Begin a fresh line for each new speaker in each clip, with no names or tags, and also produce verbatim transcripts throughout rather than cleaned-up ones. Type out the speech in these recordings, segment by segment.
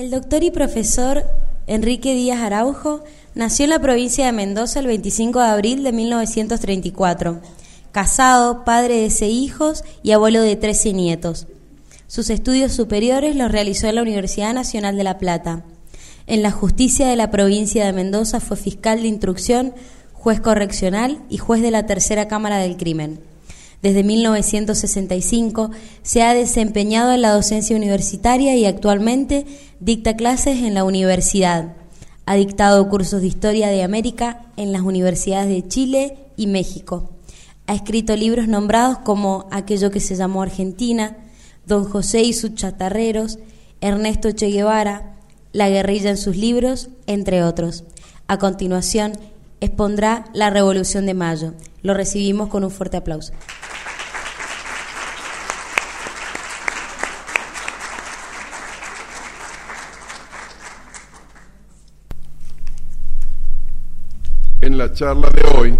El doctor y profesor Enrique Díaz Araujo nació en la provincia de Mendoza el veinticinco de abril de mil novecientos treinta y cuatro. Casado, padre de seis hijos y abuelo de trece nietos. Sus estudios superiores los realizó en la Universidad Nacional de La Plata. En la justicia de la provincia de Mendoza fue fiscal de instrucción, juez correccional y juez de la Tercera Cámara del Crimen. Desde mil novecientos sesenta y cinco se ha desempeñado en la docencia universitaria y actualmente dicta clases en la universidad. Ha dictado cursos de Historia de América en las universidades de Chile y México. Ha escrito libros nombrados como Aquello que se llamó Argentina, Don José y sus chatarreros, Ernesto Che Guevara, La guerrilla en sus libros, entre otros. A continuación, expondrá La Revolución de Mayo. Lo recibimos con un fuerte aplauso.
En la charla de hoy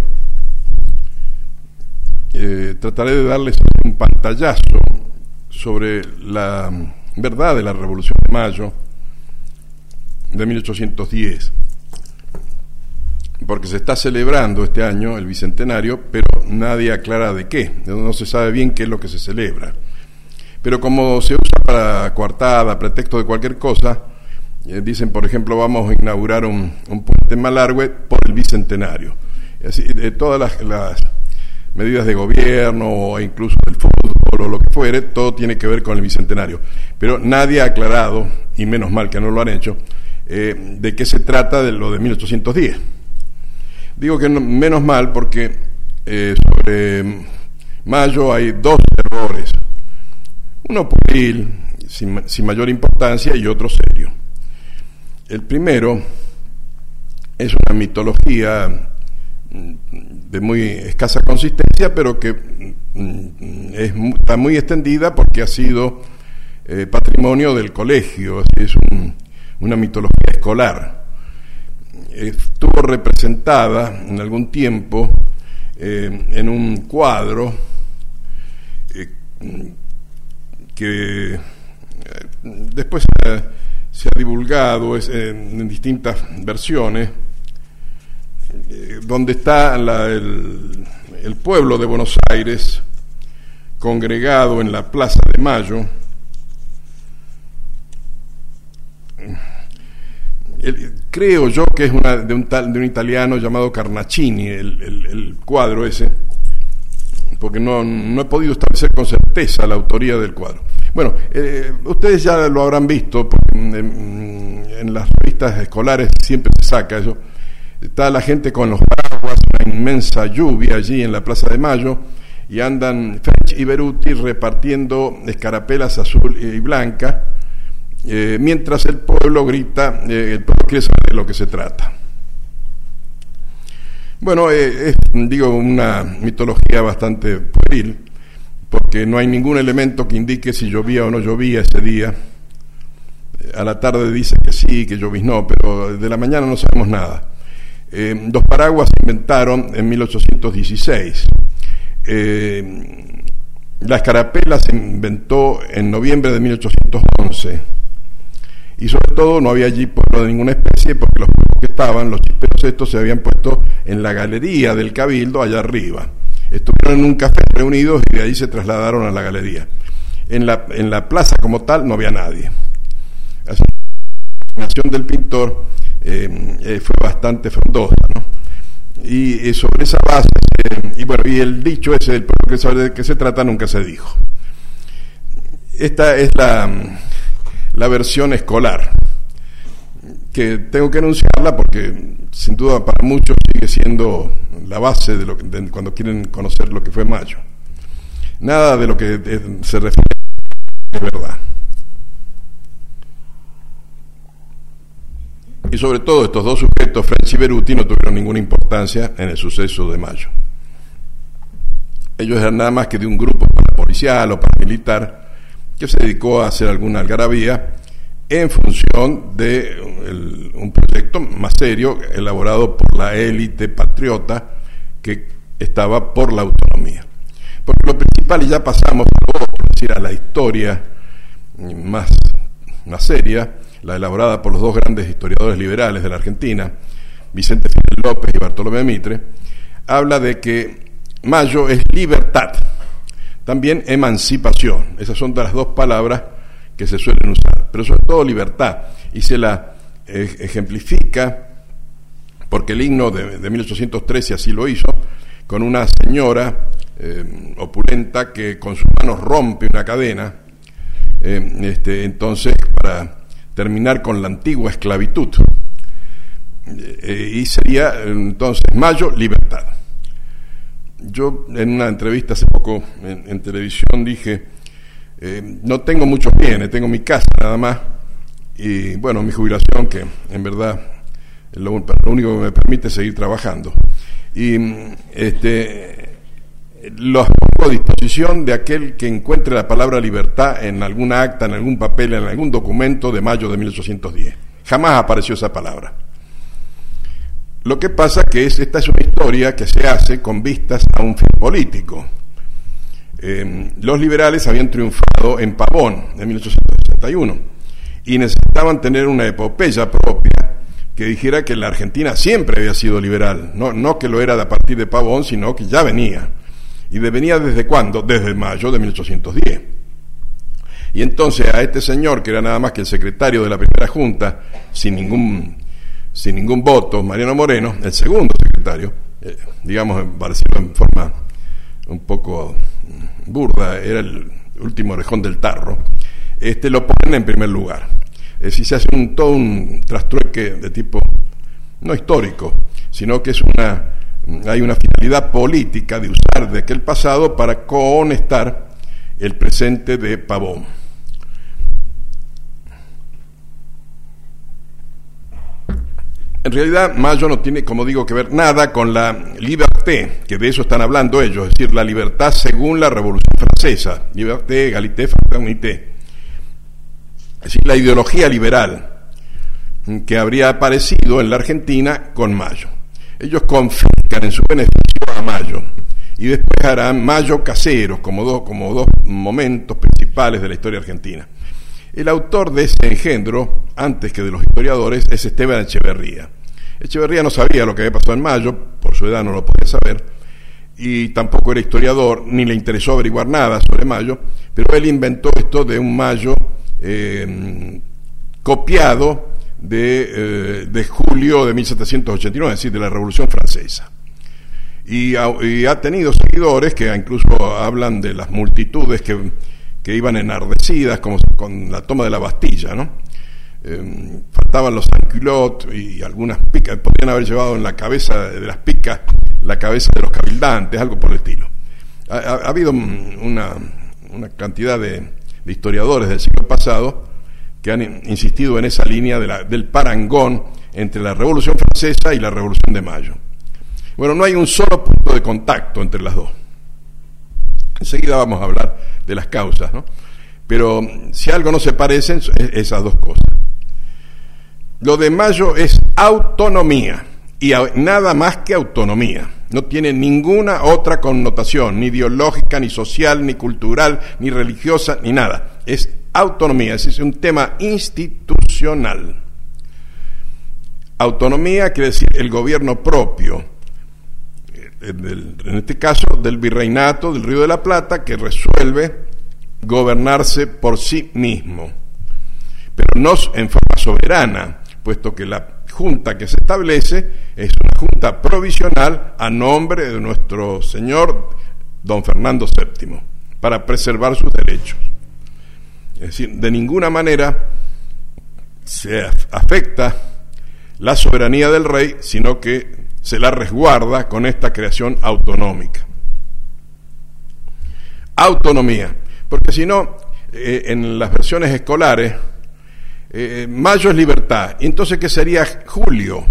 eh, trataré de darles un pantallazo sobre la verdad de la Revolución de Mayo de mil ochocientos diez, porque se está celebrando este año el bicentenario, pero nadie aclara de qué, no se sabe bien qué es lo que se celebra. Pero como se usa para coartada, pretexto de cualquier cosa, eh, dicen, por ejemplo, vamos a inaugurar un, un puente en Malargüe por el bicentenario. Así, de todas las, las medidas de gobierno o incluso del fútbol o lo que fuere, todo tiene que ver con el bicentenario. Pero nadie ha aclarado, y menos mal que no lo han hecho, eh, de qué se trata de lo de mil ochocientos diez. Digo que no, menos mal porque eh, sobre Mayo hay dos errores, uno pueril, sin, sin mayor importancia, y otro serio. El primero es una mitología de muy escasa consistencia, pero que es, está muy extendida porque ha sido eh, patrimonio del colegio, es un, una mitología escolar. Estuvo representada en algún tiempo eh, en un cuadro eh, que eh, después eh, se ha divulgado es, eh, en distintas versiones, eh, donde está la, el, el pueblo de Buenos Aires congregado en la Plaza de Mayo. El, creo yo que es una, de, un tal, de un italiano llamado Carnacini, el, el, el cuadro ese, porque no, no he podido establecer con certeza la autoría del cuadro. Bueno, eh, ustedes ya lo habrán visto, porque en, en las revistas escolares siempre se saca eso. Está la gente con los paraguas, una inmensa lluvia allí en la Plaza de Mayo, y andan French y Beruti repartiendo escarapelas azul y blanca, Eh, mientras el pueblo grita, eh, el pueblo quiere saber de lo que se trata. Bueno, eh, es, digo, una mitología bastante pueril, porque no hay ningún elemento que indique si llovía o no llovía ese día. A la tarde dice que sí, que lloviznó, pero de la mañana no sabemos nada. Eh, los paraguas se inventaron en mil ochocientos dieciséis. Eh, la escarapela se inventó en noviembre de mil ochocientos once. Y sobre todo no había allí pueblo de ninguna especie, porque los pueblos que estaban, los chisperos estos, se habían puesto en la galería del Cabildo allá arriba. Estuvieron en un café reunidos y de ahí se trasladaron a la galería. En la, en la plaza como tal no había nadie. Así que la imaginación del pintor eh, eh, fue bastante frondosa, ¿no? Y, y sobre esa base, eh, y bueno, y el dicho ese del pueblo que sabe de qué se trata nunca se dijo. Esta es la... la versión escolar, que tengo que anunciarla porque sin duda para muchos sigue siendo la base de lo que, de, cuando quieren conocer lo que fue Mayo. Nada de lo que de, se refiere es verdad. Y sobre todo estos dos sujetos, French y Beruti, no tuvieron ninguna importancia en el suceso de Mayo. Ellos eran nada más que de un grupo policial o paramilitar que se dedicó a hacer alguna algarabía en función de el, un proyecto más serio elaborado por la élite patriota que estaba por la autonomía. Porque lo principal, y ya pasamos a lo otro, es decir, a la historia más, más seria, la elaborada por los dos grandes historiadores liberales de la Argentina, Vicente Fidel López y Bartolomé Mitre, habla de que Mayo es libertad, también emancipación. Esas son de las dos palabras que se suelen usar, pero sobre todo libertad, y se la eh, ejemplifica porque el himno de, de mil ochocientos trece así lo hizo, con una señora eh, opulenta que con sus manos rompe una cadena, eh, este, entonces para terminar con la antigua esclavitud, eh, y sería entonces Mayo, libertad. Yo en una entrevista hace poco en, en televisión dije, eh, no tengo muchos bienes, tengo mi casa nada más, y bueno, mi jubilación, que en verdad lo, lo único que me permite es seguir trabajando, y este los pongo a disposición de aquel que encuentre la palabra libertad en alguna acta, en algún papel, en algún documento de mayo de mil ochocientos diez. Jamás apareció esa palabra. Lo que pasa que es, esta es una historia que se hace con vistas a un fin político. Eh, los liberales habían triunfado en Pavón en mil ochocientos sesenta y uno y necesitaban tener una epopeya propia que dijera que la Argentina siempre había sido liberal, no, no que lo era a partir de Pavón, sino que ya venía. ¿Y de venía desde cuándo? Desde mayo de mil ochocientos diez. Y entonces a este señor, que era nada más que el secretario de la primera junta, sin ningún, sin ningún voto, Mariano Moreno, el segundo secretario, eh, digamos, para decirlo en forma un poco burda, era el último orejón del tarro, este lo ponen en primer lugar. Es decir, se hace un, todo un trastrueque de tipo, no histórico, sino que es una, hay una finalidad política de usar de aquel pasado para cohonestar el presente de Pavón. En realidad, Mayo no tiene, como digo, que ver nada con la liberté, que de eso están hablando ellos, es decir, la libertad según la Revolución Francesa, liberté, égalité, fraternité. Es decir, la ideología liberal que habría aparecido en la Argentina con Mayo. Ellos confiscan en su beneficio a Mayo y después harán Mayo caseros como dos, como dos momentos principales de la historia argentina. El autor de ese engendro, antes que de los historiadores, es Esteban Echeverría. Echeverría no sabía lo que había pasado en Mayo, por su edad no lo podía saber, y tampoco era historiador, ni le interesó averiguar nada sobre Mayo, pero él inventó esto de un Mayo eh, copiado de, eh, de julio de mil setecientos ochenta y nueve, es decir, de la Revolución Francesa. Y ha, y ha tenido seguidores que incluso hablan de las multitudes que, que iban enardecidas como con la toma de la Bastilla, ¿no? Eh, faltaban los sans-culottes y algunas picas, podrían haber llevado en la cabeza de las picas la cabeza de los cabildantes, algo por el estilo. Ha, ha, ha habido una, una cantidad de, de historiadores del siglo pasado que han insistido en esa línea de la, del parangón entre la Revolución Francesa y la Revolución de Mayo. Bueno, no hay un solo punto de contacto entre las dos. Enseguida vamos a hablar de las causas, ¿no? Pero si algo no se parecen, es esas dos cosas. Lo de Mayo es autonomía, y nada más que autonomía. No tiene ninguna otra connotación, ni ideológica, ni social, ni cultural, ni religiosa, ni nada. Es autonomía, es un tema institucional. Autonomía quiere decir el gobierno propio, en este caso del virreinato del Río de la Plata, que resuelve gobernarse por sí mismo, pero no en forma soberana, puesto que la junta que se establece es una junta provisional a nombre de nuestro señor don Fernando séptimo, para preservar sus derechos. Es decir, de ninguna manera se afecta la soberanía del rey, sino que se la resguarda con esta creación autonómica. Autonomía, porque si no, eh, en las versiones escolares, eh, mayo es libertad, y entonces ¿qué sería julio?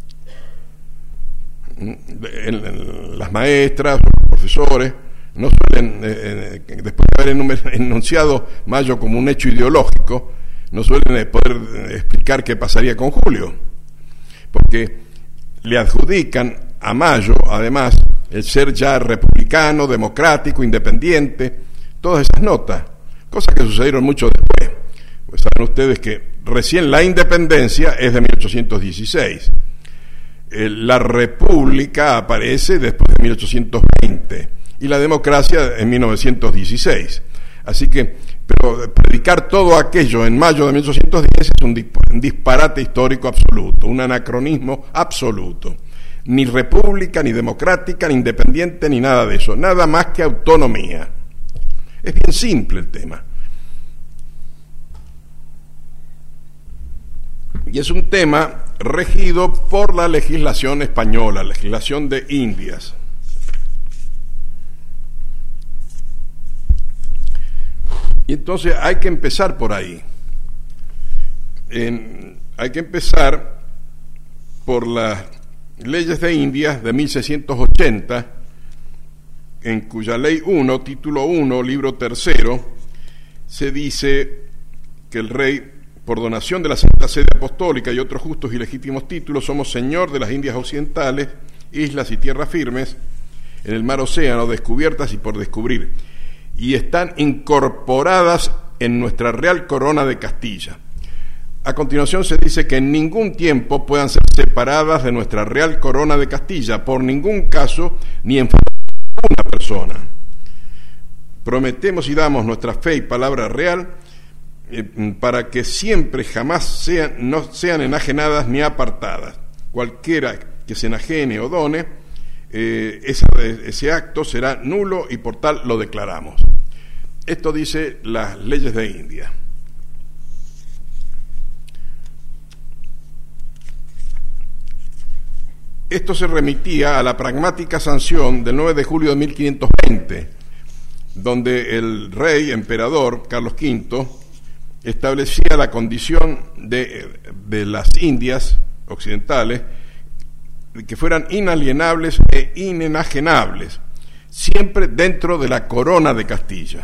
En, en, las maestras, los profesores, no suelen, eh, eh, después de haber enunciado mayo como un hecho ideológico, no suelen eh, poder explicar qué pasaría con julio, porque le adjudican a Mayo, además, el ser ya republicano, democrático, independiente, todas esas notas, cosas que sucedieron mucho después. Pues saben ustedes que recién la independencia es de mil ochocientos dieciséis. Eh, la república aparece después de mil ochocientos veinte y la democracia en mil novecientos dieciséis. Así que, pero predicar todo aquello en mayo de mil ochocientos diez es un, disp- un disparate histórico absoluto, un anacronismo absoluto. Ni república, ni democrática, ni independiente, ni nada de eso. Nada más que autonomía. Es bien simple el tema. Y es un tema regido por la legislación española, legislación de Indias. Y entonces hay que empezar por ahí. En, hay que empezar por las leyes de Indias de mil seiscientos ochenta, en cuya ley uno, título uno, libro tercero, se dice que el rey, por donación de la Santa Sede Apostólica y otros justos y legítimos títulos, somos señor de las Indias Occidentales, islas y tierras firmes, en el mar océano, descubiertas y por descubrir, y están incorporadas en nuestra Real Corona de Castilla. A continuación se dice que en ningún tiempo puedan ser separadas de nuestra Real Corona de Castilla, por ningún caso, ni en favor de una persona. Prometemos y damos nuestra fe y palabra real eh, para que siempre jamás sean, no sean enajenadas ni apartadas. Cualquiera que se enajene o done, eh, ese, ese acto será nulo y por tal lo declaramos. Esto dice las leyes de India. Esto se remitía a la pragmática sanción del nueve de julio de mil quinientos veinte, donde el rey emperador Carlos quinto establecía la condición de, de las Indias occidentales que fueran inalienables e inenajenables, siempre dentro de la corona de Castilla.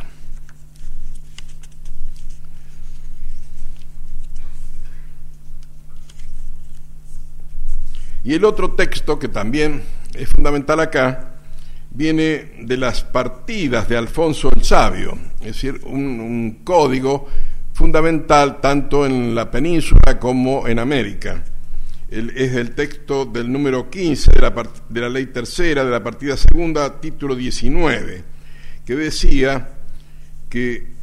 Y el otro texto que también es fundamental acá viene de las partidas de Alfonso el Sabio, es decir, un, un código fundamental tanto en la península como en América. El, es el texto del número quince de la, part, de la ley tercera, de la partida segunda, título diecinueve, que decía que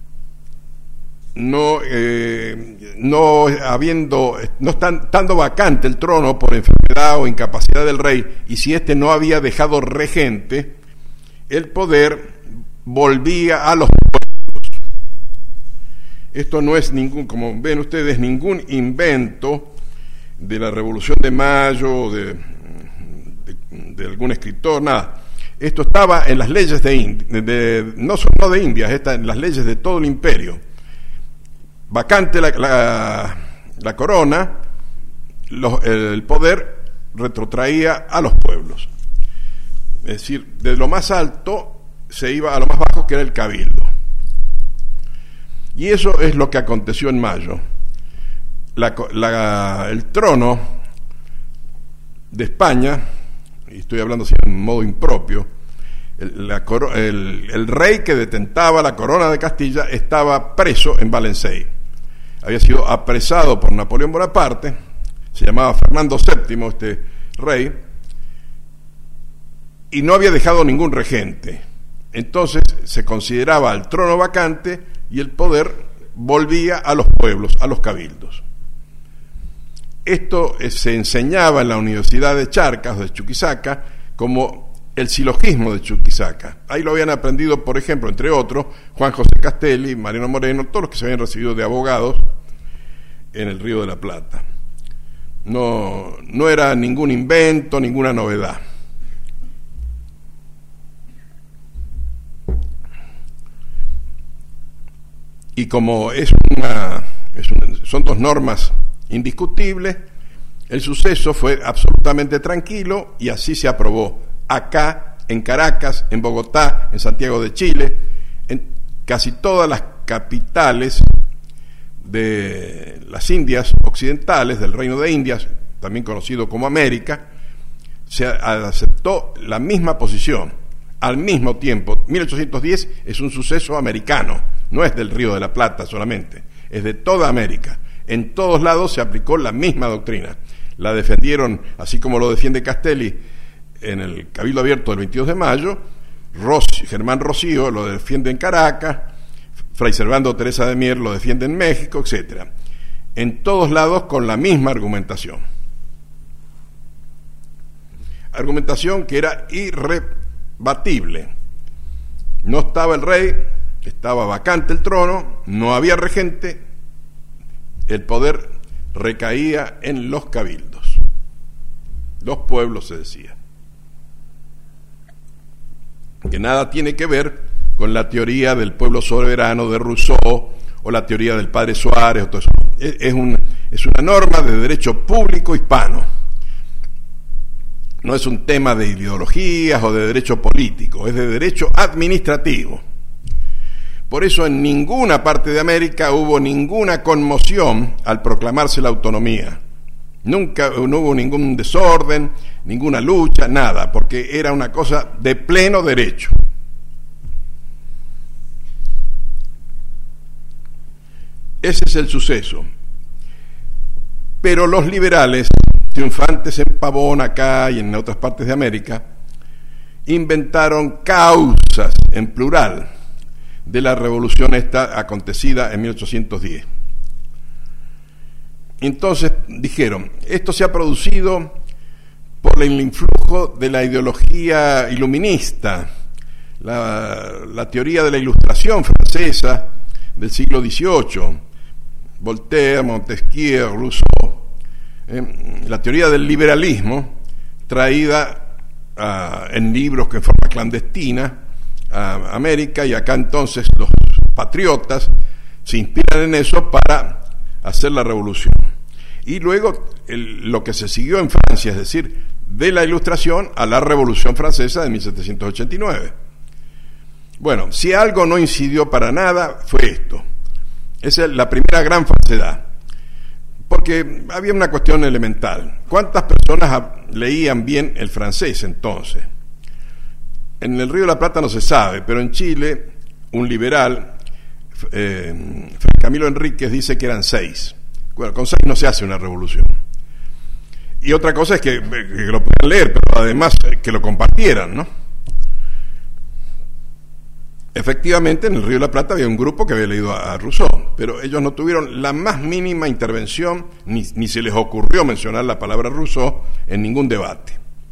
no, eh, no habiendo, no estando vacante el trono por enfermedad o incapacidad del rey, y si éste no había dejado regente, el poder volvía a los pueblos. Esto no es ningún, como ven ustedes, ningún invento de la Revolución de Mayo o de, de, de algún escritor, nada. Esto estaba en las leyes de, Indi- de, de no solo de Indias, está en las leyes de todo el imperio. Vacante la, la, la corona, los, el poder retrotraía a los pueblos. Es decir, de lo más alto se iba a lo más bajo, que era el cabildo. Y eso es lo que aconteció en mayo. La, la, el trono de España, y estoy hablando así en modo impropio, el, la, el, el rey que detentaba la corona de Castilla estaba preso en Valencey. Había sido apresado por Napoleón Bonaparte, se llamaba Fernando séptimo este rey, y no había dejado ningún regente. Entonces se consideraba el trono vacante y el poder volvía a los pueblos, a los cabildos. Esto eh, se enseñaba en la Universidad de Charcas, de Chuquisaca, como el silogismo de Chuquisaca. Ahí lo habían aprendido, por ejemplo, entre otros, Juan José Castelli, Mariano Moreno, todos los que se habían recibido de abogados en el Río de la Plata. No, no era ningún invento, ninguna novedad. Y como es una, es una, son dos normas indiscutibles, el suceso fue absolutamente tranquilo y así se aprobó. Acá, en Caracas, en Bogotá, en Santiago de Chile, en casi todas las capitales de las Indias occidentales, del Reino de Indias, también conocido como América, se aceptó la misma posición al mismo tiempo. mil ochocientos diez es un suceso americano, no es del Río de la Plata solamente, es de toda América. En todos lados se aplicó la misma doctrina. La defendieron, así como lo defiende Castelli en el Cabildo Abierto del veintidós de mayo, Rossi, Germán Rocío lo defiende en Caracas, Fray Servando Teresa de Mier lo defiende en México, etcétera. En todos lados con la misma argumentación. Argumentación que era irrebatible. No estaba el rey, estaba vacante el trono, no había regente, el poder recaía en los cabildos. Los pueblos, se decía. Que nada tiene que ver con la teoría del pueblo soberano de Rousseau o la teoría del padre Suárez o todo eso. Es, es, un, es una norma de derecho público hispano. No es un tema de ideologías o de derecho político, es de derecho administrativo. Por eso en ninguna parte de América hubo ninguna conmoción al proclamarse la autonomía. Nunca no hubo ningún desorden, ninguna lucha, nada, porque era una cosa de pleno derecho. Ese es el suceso. Pero los liberales, triunfantes en Pavón acá y en otras partes de América, inventaron causas, en plural, de la revolución esta acontecida en mil ochocientos diez. Entonces dijeron, esto se ha producido por el influjo de la ideología iluminista, la, la teoría de la Ilustración francesa del siglo dieciocho, Voltaire, Montesquieu, Rousseau, eh, la teoría del liberalismo traída uh, en libros que en forma clandestina a América, y acá entonces los patriotas se inspiran en eso para hacer la revolución. Y luego el, lo que se siguió en Francia, es decir, de la Ilustración a la Revolución Francesa de mil setecientos ochenta y nueve. Bueno, si algo no incidió para nada, fue esto. Esa es la primera gran falsedad. Porque había una cuestión elemental. ¿Cuántas personas leían bien el francés entonces? En el Río de la Plata no se sabe, pero en Chile, un liberal, eh, Camilo Enríquez, dice que eran seis. Bueno, con seis no se hace una revolución. Y otra cosa es que, que lo puedan leer, pero además que lo compartieran, ¿no? Efectivamente, en el Río de la Plata había un grupo que había leído a, a Rousseau, pero ellos no tuvieron la más mínima intervención, ni, ni se les ocurrió mencionar la palabra Rousseau en ningún debate.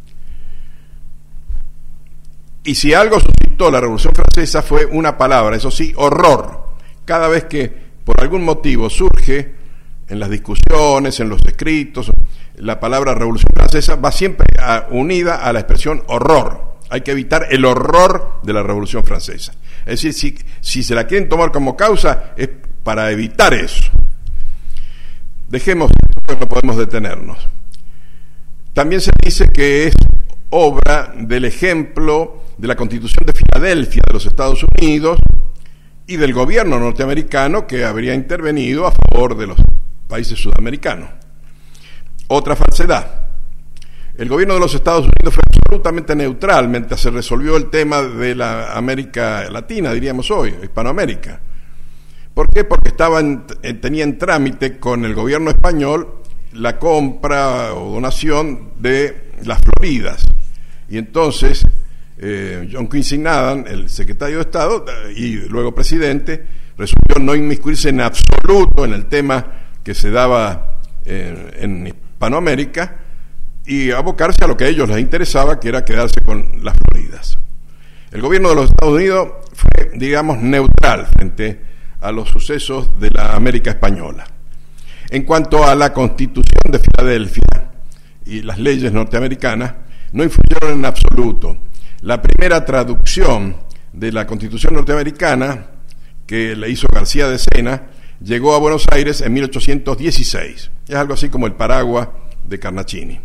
Y si algo suscitó la Revolución Francesa fue una palabra, eso sí, horror. Cada vez que por algún motivo surge en las discusiones, en los escritos, la palabra Revolución Francesa va siempre a, unida a la expresión horror. Hay que evitar el horror de la Revolución Francesa. Es decir, si, si se la quieren tomar como causa, es para evitar eso. Dejemos, no podemos detenernos. También se dice que es obra del ejemplo de la Constitución de Filadelfia de los Estados Unidos y del gobierno norteamericano, que habría intervenido a favor de los países sudamericanos. Otra falsedad. El gobierno de los Estados Unidos fue absolutamente neutral mientras se resolvió el tema de la América Latina, diríamos hoy, Hispanoamérica. ¿Por qué? Porque estaban, tenía en trámite con el gobierno español la compra o donación de las Floridas. Y entonces eh, John Quincy Adams, el secretario de Estado y luego presidente, resolvió no inmiscuirse en absoluto en el tema que se daba eh, en Hispanoamérica, y abocarse a lo que a ellos les interesaba, que era quedarse con las Floridas. El gobierno de los Estados Unidos fue, digamos, neutral frente a los sucesos de la América española. En cuanto a la Constitución de Filadelfia y las leyes norteamericanas, no influyeron en absoluto. La primera traducción de la Constitución norteamericana, que le hizo García de Sena, llegó a Buenos Aires en mil ochocientos dieciséis. Es algo así como el paraguas de Carnacini.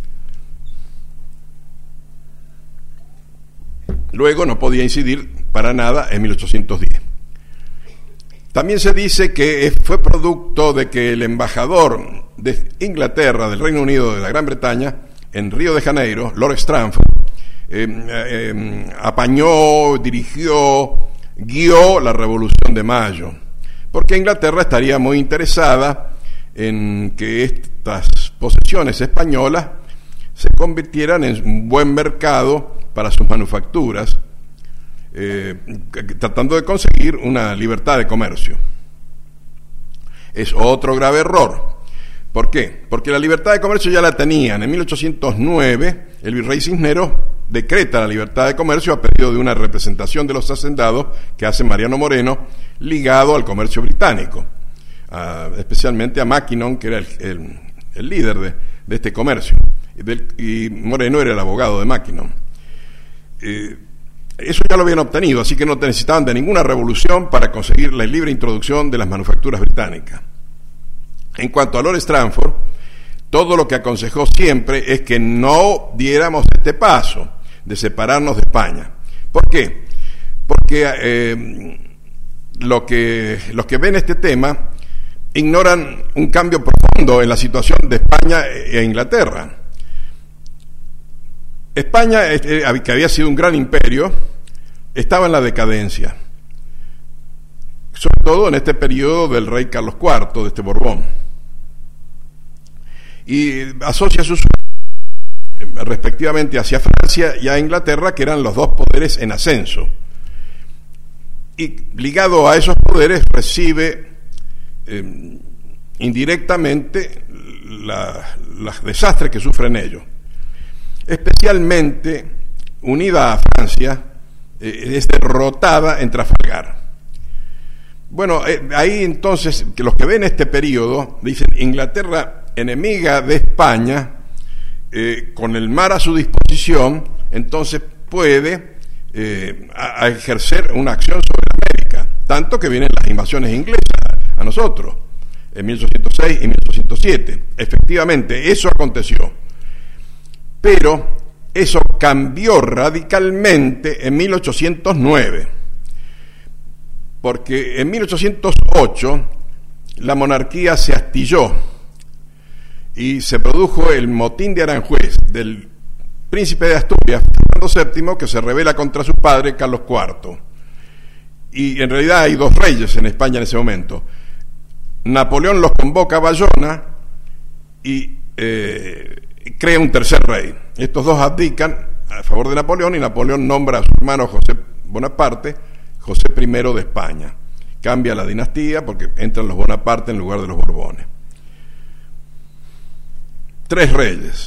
Luego no podía incidir para nada en mil ochocientos diez. También se dice que fue producto de que el embajador de Inglaterra, del Reino Unido, de la Gran Bretaña, en Río de Janeiro, Lord Stranford, eh, eh, apañó, dirigió, guió la Revolución de Mayo, porque Inglaterra estaría muy interesada en que estas posesiones españolas se convirtieran en un buen mercado para sus manufacturas, eh, tratando de conseguir una libertad de comercio. Es otro grave error. ¿Por qué? Porque la libertad de comercio ya la tenían. En mil ochocientos nueve, el virrey Cisneros decreta la libertad de comercio a pedido de una representación de los hacendados que hace Mariano Moreno, ligado al comercio británico, a, especialmente a Mackinnon, que era el, el, el líder de, de este comercio, del, y Moreno era el abogado de Mackinnon. Eh, eso ya lo habían obtenido, así que no necesitaban de ninguna revolución para conseguir la libre introducción de las manufacturas británicas. En cuanto a Lord Stranford, todo lo que aconsejó siempre es que no diéramos este paso de separarnos de España. ¿Por qué? Porque eh, lo que, los que ven este tema ignoran un cambio profundo en la situación de España e Inglaterra. España, que había sido un gran imperio, estaba en la decadencia, sobre todo en este periodo del rey Carlos cuarto, de este Borbón, y asocia sus respectivamente hacia Francia y a Inglaterra, que eran los dos poderes en ascenso, y ligado a esos poderes recibe eh, indirectamente los desastres que sufren ellos. Especialmente unida a Francia, eh, es derrotada en Trafalgar. Bueno, eh, ahí entonces, que los que ven este periodo dicen: Inglaterra, enemiga de España, eh, con el mar a su disposición, entonces puede eh, a, a ejercer una acción sobre América, tanto que vienen las invasiones inglesas a nosotros, en mil ochocientos seis y mil ochocientos siete. Efectivamente, eso aconteció. Pero eso cambió radicalmente en mil ochocientos nueve, porque en mil ochocientos ocho la monarquía se astilló y se produjo el motín de Aranjuez del príncipe de Asturias, Fernando séptimo, que se rebela contra su padre, Carlos cuarto. Y en realidad hay dos reyes en España en ese momento. Napoleón los convoca a Bayona y eh, crea un tercer rey. Estos dos abdican a favor de Napoleón y Napoleón nombra a su hermano José Bonaparte José primero de España. Cambia la dinastía porque entran los Bonaparte en lugar de los Borbones. Tres reyes.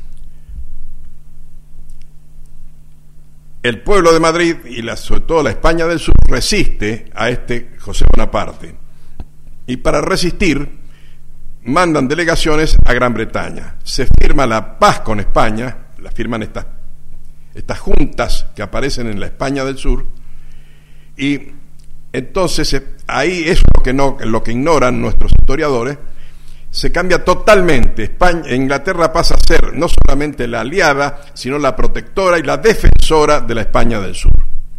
El pueblo de Madrid y la, sobre todo la España del Sur resiste a este José Bonaparte. Y para resistir mandan delegaciones a Gran Bretaña. Se firma la paz con España, la firman estas, estas juntas que aparecen en la España del Sur, y entonces ahí es lo que, no, lo que ignoran nuestros historiadores. Se cambia totalmente. España, Inglaterra pasa a ser no solamente la aliada, sino la protectora y la defensora de la España del Sur.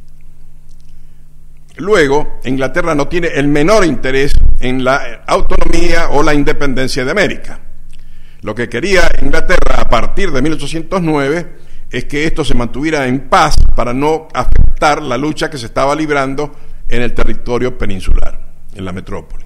Luego, Inglaterra no tiene el menor interés en la autonomía o la independencia de América. Lo que quería Inglaterra a partir de mil ochocientos nueve es que esto se mantuviera en paz para no afectar la lucha que se estaba librando en el territorio peninsular, en la metrópoli.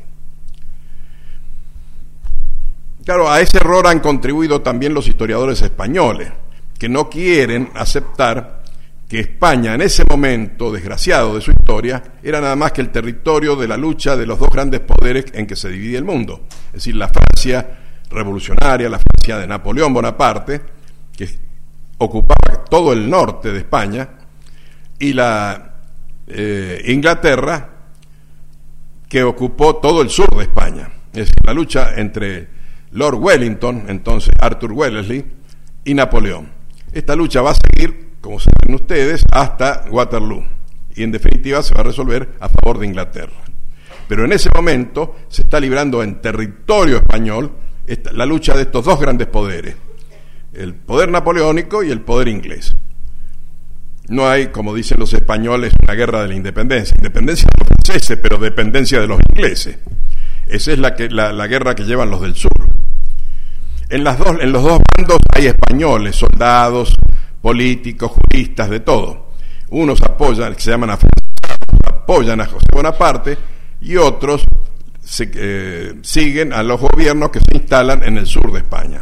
Claro, a ese error han contribuido también los historiadores españoles, que no quieren aceptar que España en ese momento desgraciado de su historia era nada más que el territorio de la lucha de los dos grandes poderes en que se divide el mundo, es decir, la Francia revolucionaria, la Francia de Napoleón Bonaparte, que ocupaba todo el norte de España, y la eh, Inglaterra, que ocupó todo el sur de España. Es decir, la lucha entre Lord Wellington, entonces Arthur Wellesley, y Napoleón. Esta lucha va a seguir, como saben ustedes, hasta Waterloo, y en definitiva se va a resolver a favor de Inglaterra. Pero en ese momento se está librando en territorio español esta, la lucha de estos dos grandes poderes, el poder napoleónico y el poder inglés. No hay, como dicen los españoles, una guerra de la independencia, independencia de los franceses, pero dependencia de los ingleses. Esa es la, que, la, la guerra que llevan los del sur. En, las dos, en los dos bandos hay españoles, soldados, políticos, juristas, de todo. Unos apoyan, que se llaman afrancesados, apoyan a José Bonaparte, y otros se, eh, siguen a los gobiernos que se instalan en el sur de España.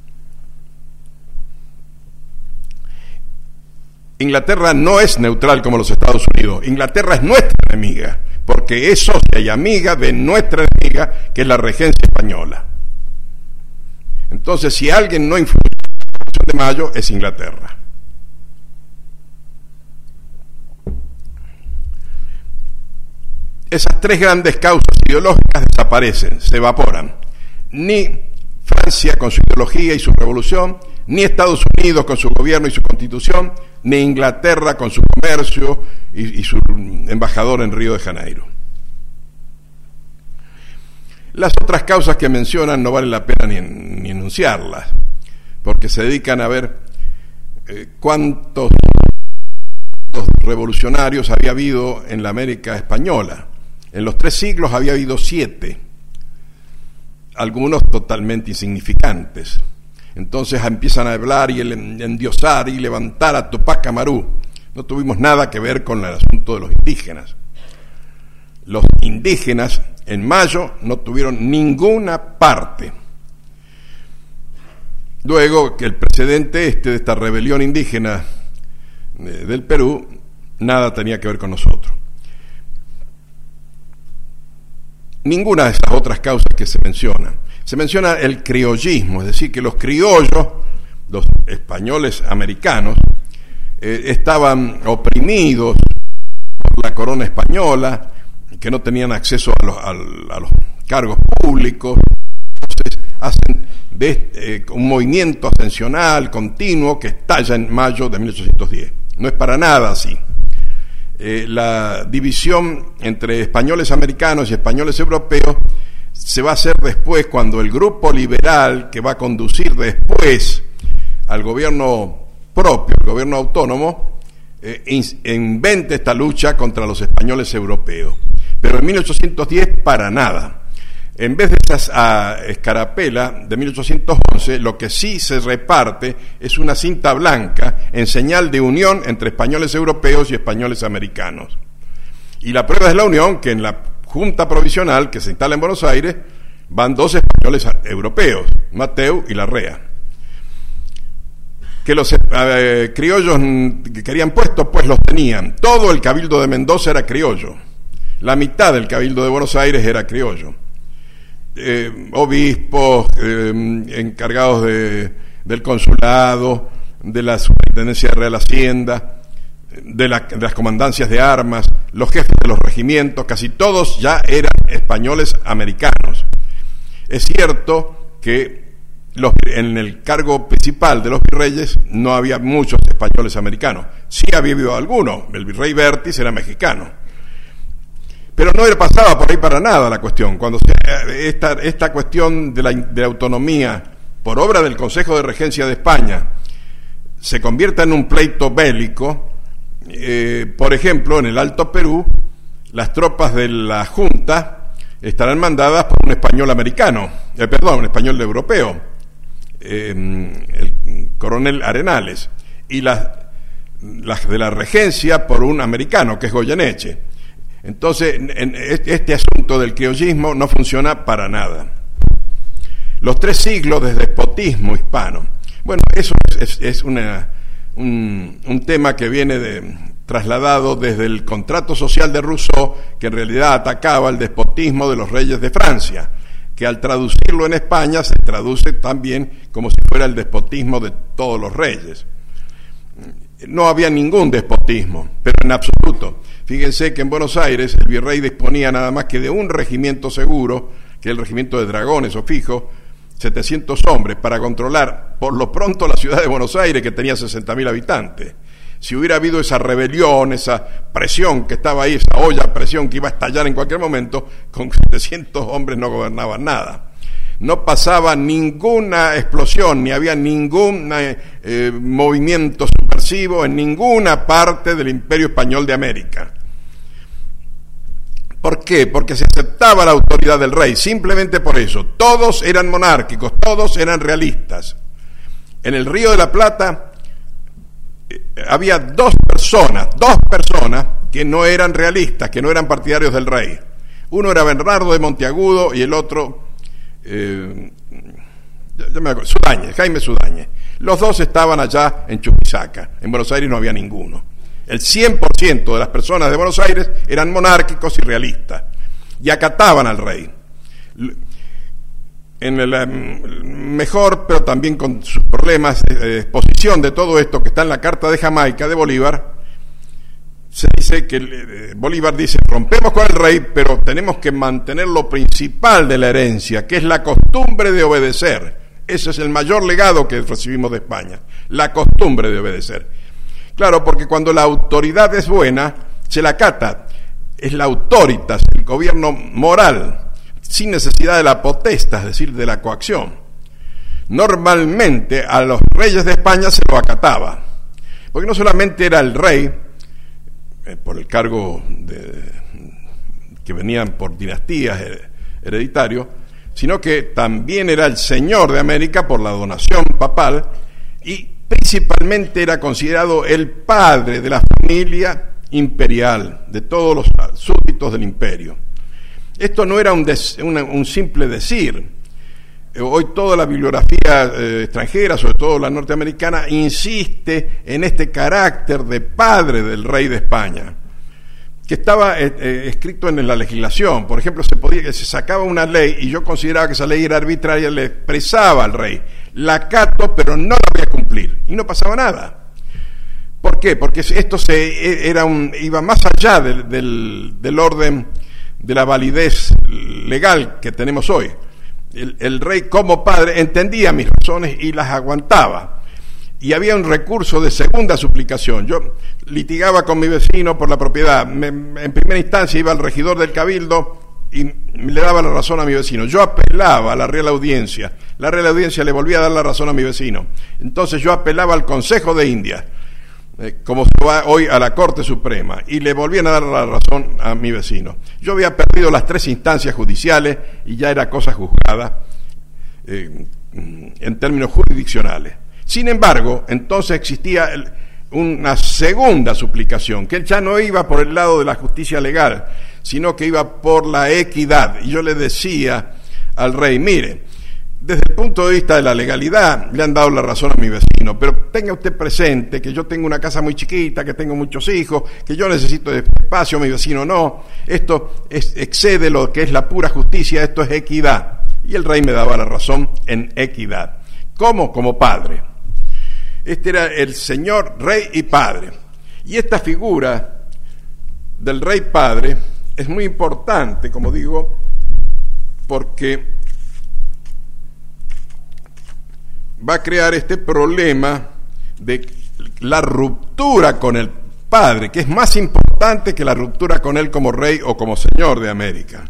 Inglaterra no es neutral como los Estados Unidos. Inglaterra es nuestra enemiga, porque es socia y amiga de nuestra enemiga, que es la regencia española. Entonces, si alguien no influye en la Revolución de Mayo, es Inglaterra. Esas tres grandes causas ideológicas desaparecen, se evaporan. Ni Francia con su ideología y su revolución, ni Estados Unidos con su gobierno y su constitución, ni Inglaterra con su comercio y, y su embajador en Río de Janeiro. Las otras causas que mencionan no vale la pena ni, ni enunciarlas, porque se dedican a ver eh, cuántos, cuántos revolucionarios había habido en la América española. En los tres siglos había habido siete, algunos totalmente insignificantes. Entonces empiezan a hablar y endiosar y levantar a Tupac Amaru. No tuvimos nada que ver con el asunto de los indígenas. Los indígenas en Mayo no tuvieron ninguna parte. Luego que el precedente este de esta rebelión indígena del Perú, nada tenía que ver con nosotros. Ninguna de esas otras causas que se mencionan. Se menciona el criollismo, es decir, que los criollos, los españoles americanos, eh, estaban oprimidos por la corona española, que no tenían acceso a los, a, a los cargos públicos. Entonces hacen de, eh, un movimiento ascensional continuo que estalla en mayo de mil ochocientos diez. No es para nada así. Eh, la división entre españoles americanos y españoles europeos se va a hacer después, cuando el grupo liberal que va a conducir después al gobierno propio, el gobierno autónomo, eh, in, invente esta lucha contra los españoles europeos. Pero en mil ochocientos diez para nada. En vez de esa uh, escarapela de mil ochocientos once, lo que sí se reparte es una cinta blanca en señal de unión entre españoles europeos y españoles americanos. Y la prueba es la unión, que en la Junta Provisional que se instala en Buenos Aires van dos españoles europeos, Mateu y Larrea. Que los eh, criollos que querían puestos, pues los tenían. Todo el Cabildo de Mendoza era criollo. La mitad del Cabildo de Buenos Aires era criollo. Eh, obispos, eh, encargados de, del consulado, de la Superintendencia de Real Hacienda, de, la, de las comandancias de armas, los jefes de los regimientos, casi todos ya eran españoles americanos. Es cierto que los, en el cargo principal de los virreyes no había muchos españoles americanos. Sí había habido algunos. El virrey Bertis era mexicano. Pero no pasaba por ahí para nada la cuestión. Cuando se, esta, esta cuestión de la, de la autonomía, por obra del Consejo de Regencia de España, se convierta en un pleito bélico, eh, por ejemplo, en el Alto Perú, las tropas de la Junta estarán mandadas por un español americano, eh, perdón, un español europeo, eh, el coronel Arenales, y las, las de la Regencia por un americano, que es Goyeneche. Entonces, en este asunto del criollismo no funciona para nada. Los tres siglos de despotismo hispano. Bueno, eso es, es una, un, un tema que viene de, trasladado desde el contrato social de Rousseau, que en realidad atacaba el despotismo de los reyes de Francia, que al traducirlo en España se traduce también como si fuera el despotismo de todos los reyes. No había ningún despotismo, pero en absoluto. Fíjense que en Buenos Aires el virrey disponía nada más que de un regimiento seguro, que es el regimiento de dragones o fijo, setecientos hombres, para controlar por lo pronto la ciudad de Buenos Aires, que tenía sesenta mil habitantes. Si hubiera habido esa rebelión, esa presión que estaba ahí, esa olla a presión que iba a estallar en cualquier momento, con setecientos hombres no gobernaban nada. No pasaba ninguna explosión, ni había ningún eh, movimiento subversivo en ninguna parte del Imperio Español de América. ¿Por qué? Porque se aceptaba la autoridad del rey, simplemente por eso. Todos eran monárquicos, todos eran realistas. En el Río de la Plata eh, había dos personas, dos personas que no eran realistas, que no eran partidarios del rey. Uno era Bernardo de Monteagudo y el otro, eh, ya, ya me acuerdo, Sudáñez, Jaime Sudáñez. Los dos estaban allá en Chuquisaca. En Buenos Aires no había ninguno. El cien por ciento de las personas de Buenos Aires eran monárquicos y realistas y acataban al rey. En el mejor, pero también con sus problemas, de exposición de todo esto que está en la Carta de Jamaica de Bolívar, se dice que Bolívar dice: rompemos con el rey, pero tenemos que mantener lo principal de la herencia, que es la costumbre de obedecer. Ese es el mayor legado que recibimos de España, la costumbre de obedecer. Claro, porque cuando la autoridad es buena, se la acata. Es la autoritas, el gobierno moral, sin necesidad de la potestad, es decir, de la coacción. Normalmente a los reyes de España se lo acataba, porque no solamente era el rey, eh, por el cargo de, que venían por dinastías hereditarios, sino que también era el señor de América por la donación papal y principalmente era considerado el padre de la familia imperial, de todos los súbditos del imperio. Esto no era un, des, una, un simple decir. Hoy toda la bibliografía eh, extranjera, sobre todo la norteamericana, insiste en este carácter de padre del rey de España, que estaba eh, eh, escrito en la legislación. Por ejemplo, se podía se sacaba una ley y yo consideraba que esa ley era arbitraria, le expresaba al rey: la acato, pero no la voy a cumplir, y no pasaba nada. ¿Por qué? Porque esto se era un iba más allá del, del, del orden de la validez legal que tenemos hoy. El, el rey, como padre, entendía mis razones y las aguantaba. Y había un recurso de segunda suplicación. Yo litigaba con mi vecino por la propiedad. Me, en primera instancia iba al regidor del cabildo y le daba la razón a mi vecino. Yo apelaba a la Real Audiencia. La Real Audiencia le volvía a dar la razón a mi vecino. Entonces yo apelaba al Consejo de Indias, eh, como se va hoy a la Corte Suprema, y le volvían a dar la razón a mi vecino. Yo había perdido las tres instancias judiciales y ya era cosa juzgada eh, en términos jurisdiccionales. Sin embargo, entonces existía el, una segunda suplicación, que él ya no iba por el lado de la justicia legal, sino que iba por la equidad. Y yo le decía al rey: mire, desde el punto de vista de la legalidad le han dado la razón a mi vecino, pero tenga usted presente que yo tengo una casa muy chiquita, que tengo muchos hijos, que yo necesito espacio, mi vecino no. Esto es, excede lo que es la pura justicia, esto es equidad. Y el rey me daba la razón en equidad. ¿Cómo? Como padre. Este era el señor rey y padre. Y esta figura del rey padre es muy importante, como digo, porque va a crear este problema de la ruptura con el padre, que es más importante que la ruptura con él como rey o como señor de América.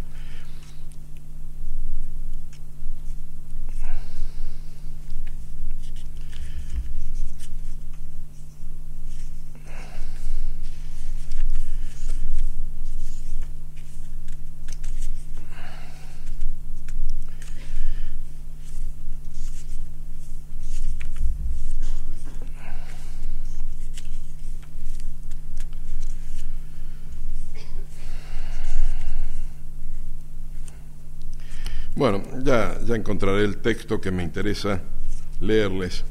Bueno, ya, ya encontraré el texto que me interesa leerles,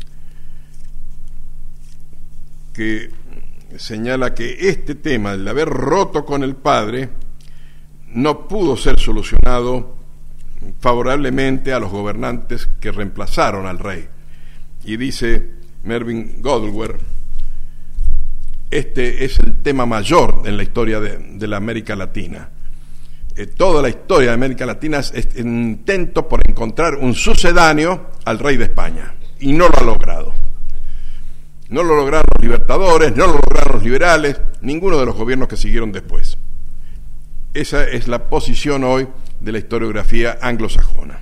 que señala que este tema, el haber roto con el padre, no pudo ser solucionado favorablemente a los gobernantes que reemplazaron al rey. Y dice Mervyn Goldwyn: este es el tema mayor en la historia de, de la América Latina. Eh, toda la historia de América Latina es, es un intento por encontrar un sucedáneo al rey de España, y no lo ha logrado. No lo lograron los libertadores, no lo lograron los liberales, ninguno de los gobiernos que siguieron después. Esa es la posición hoy de la historiografía anglosajona.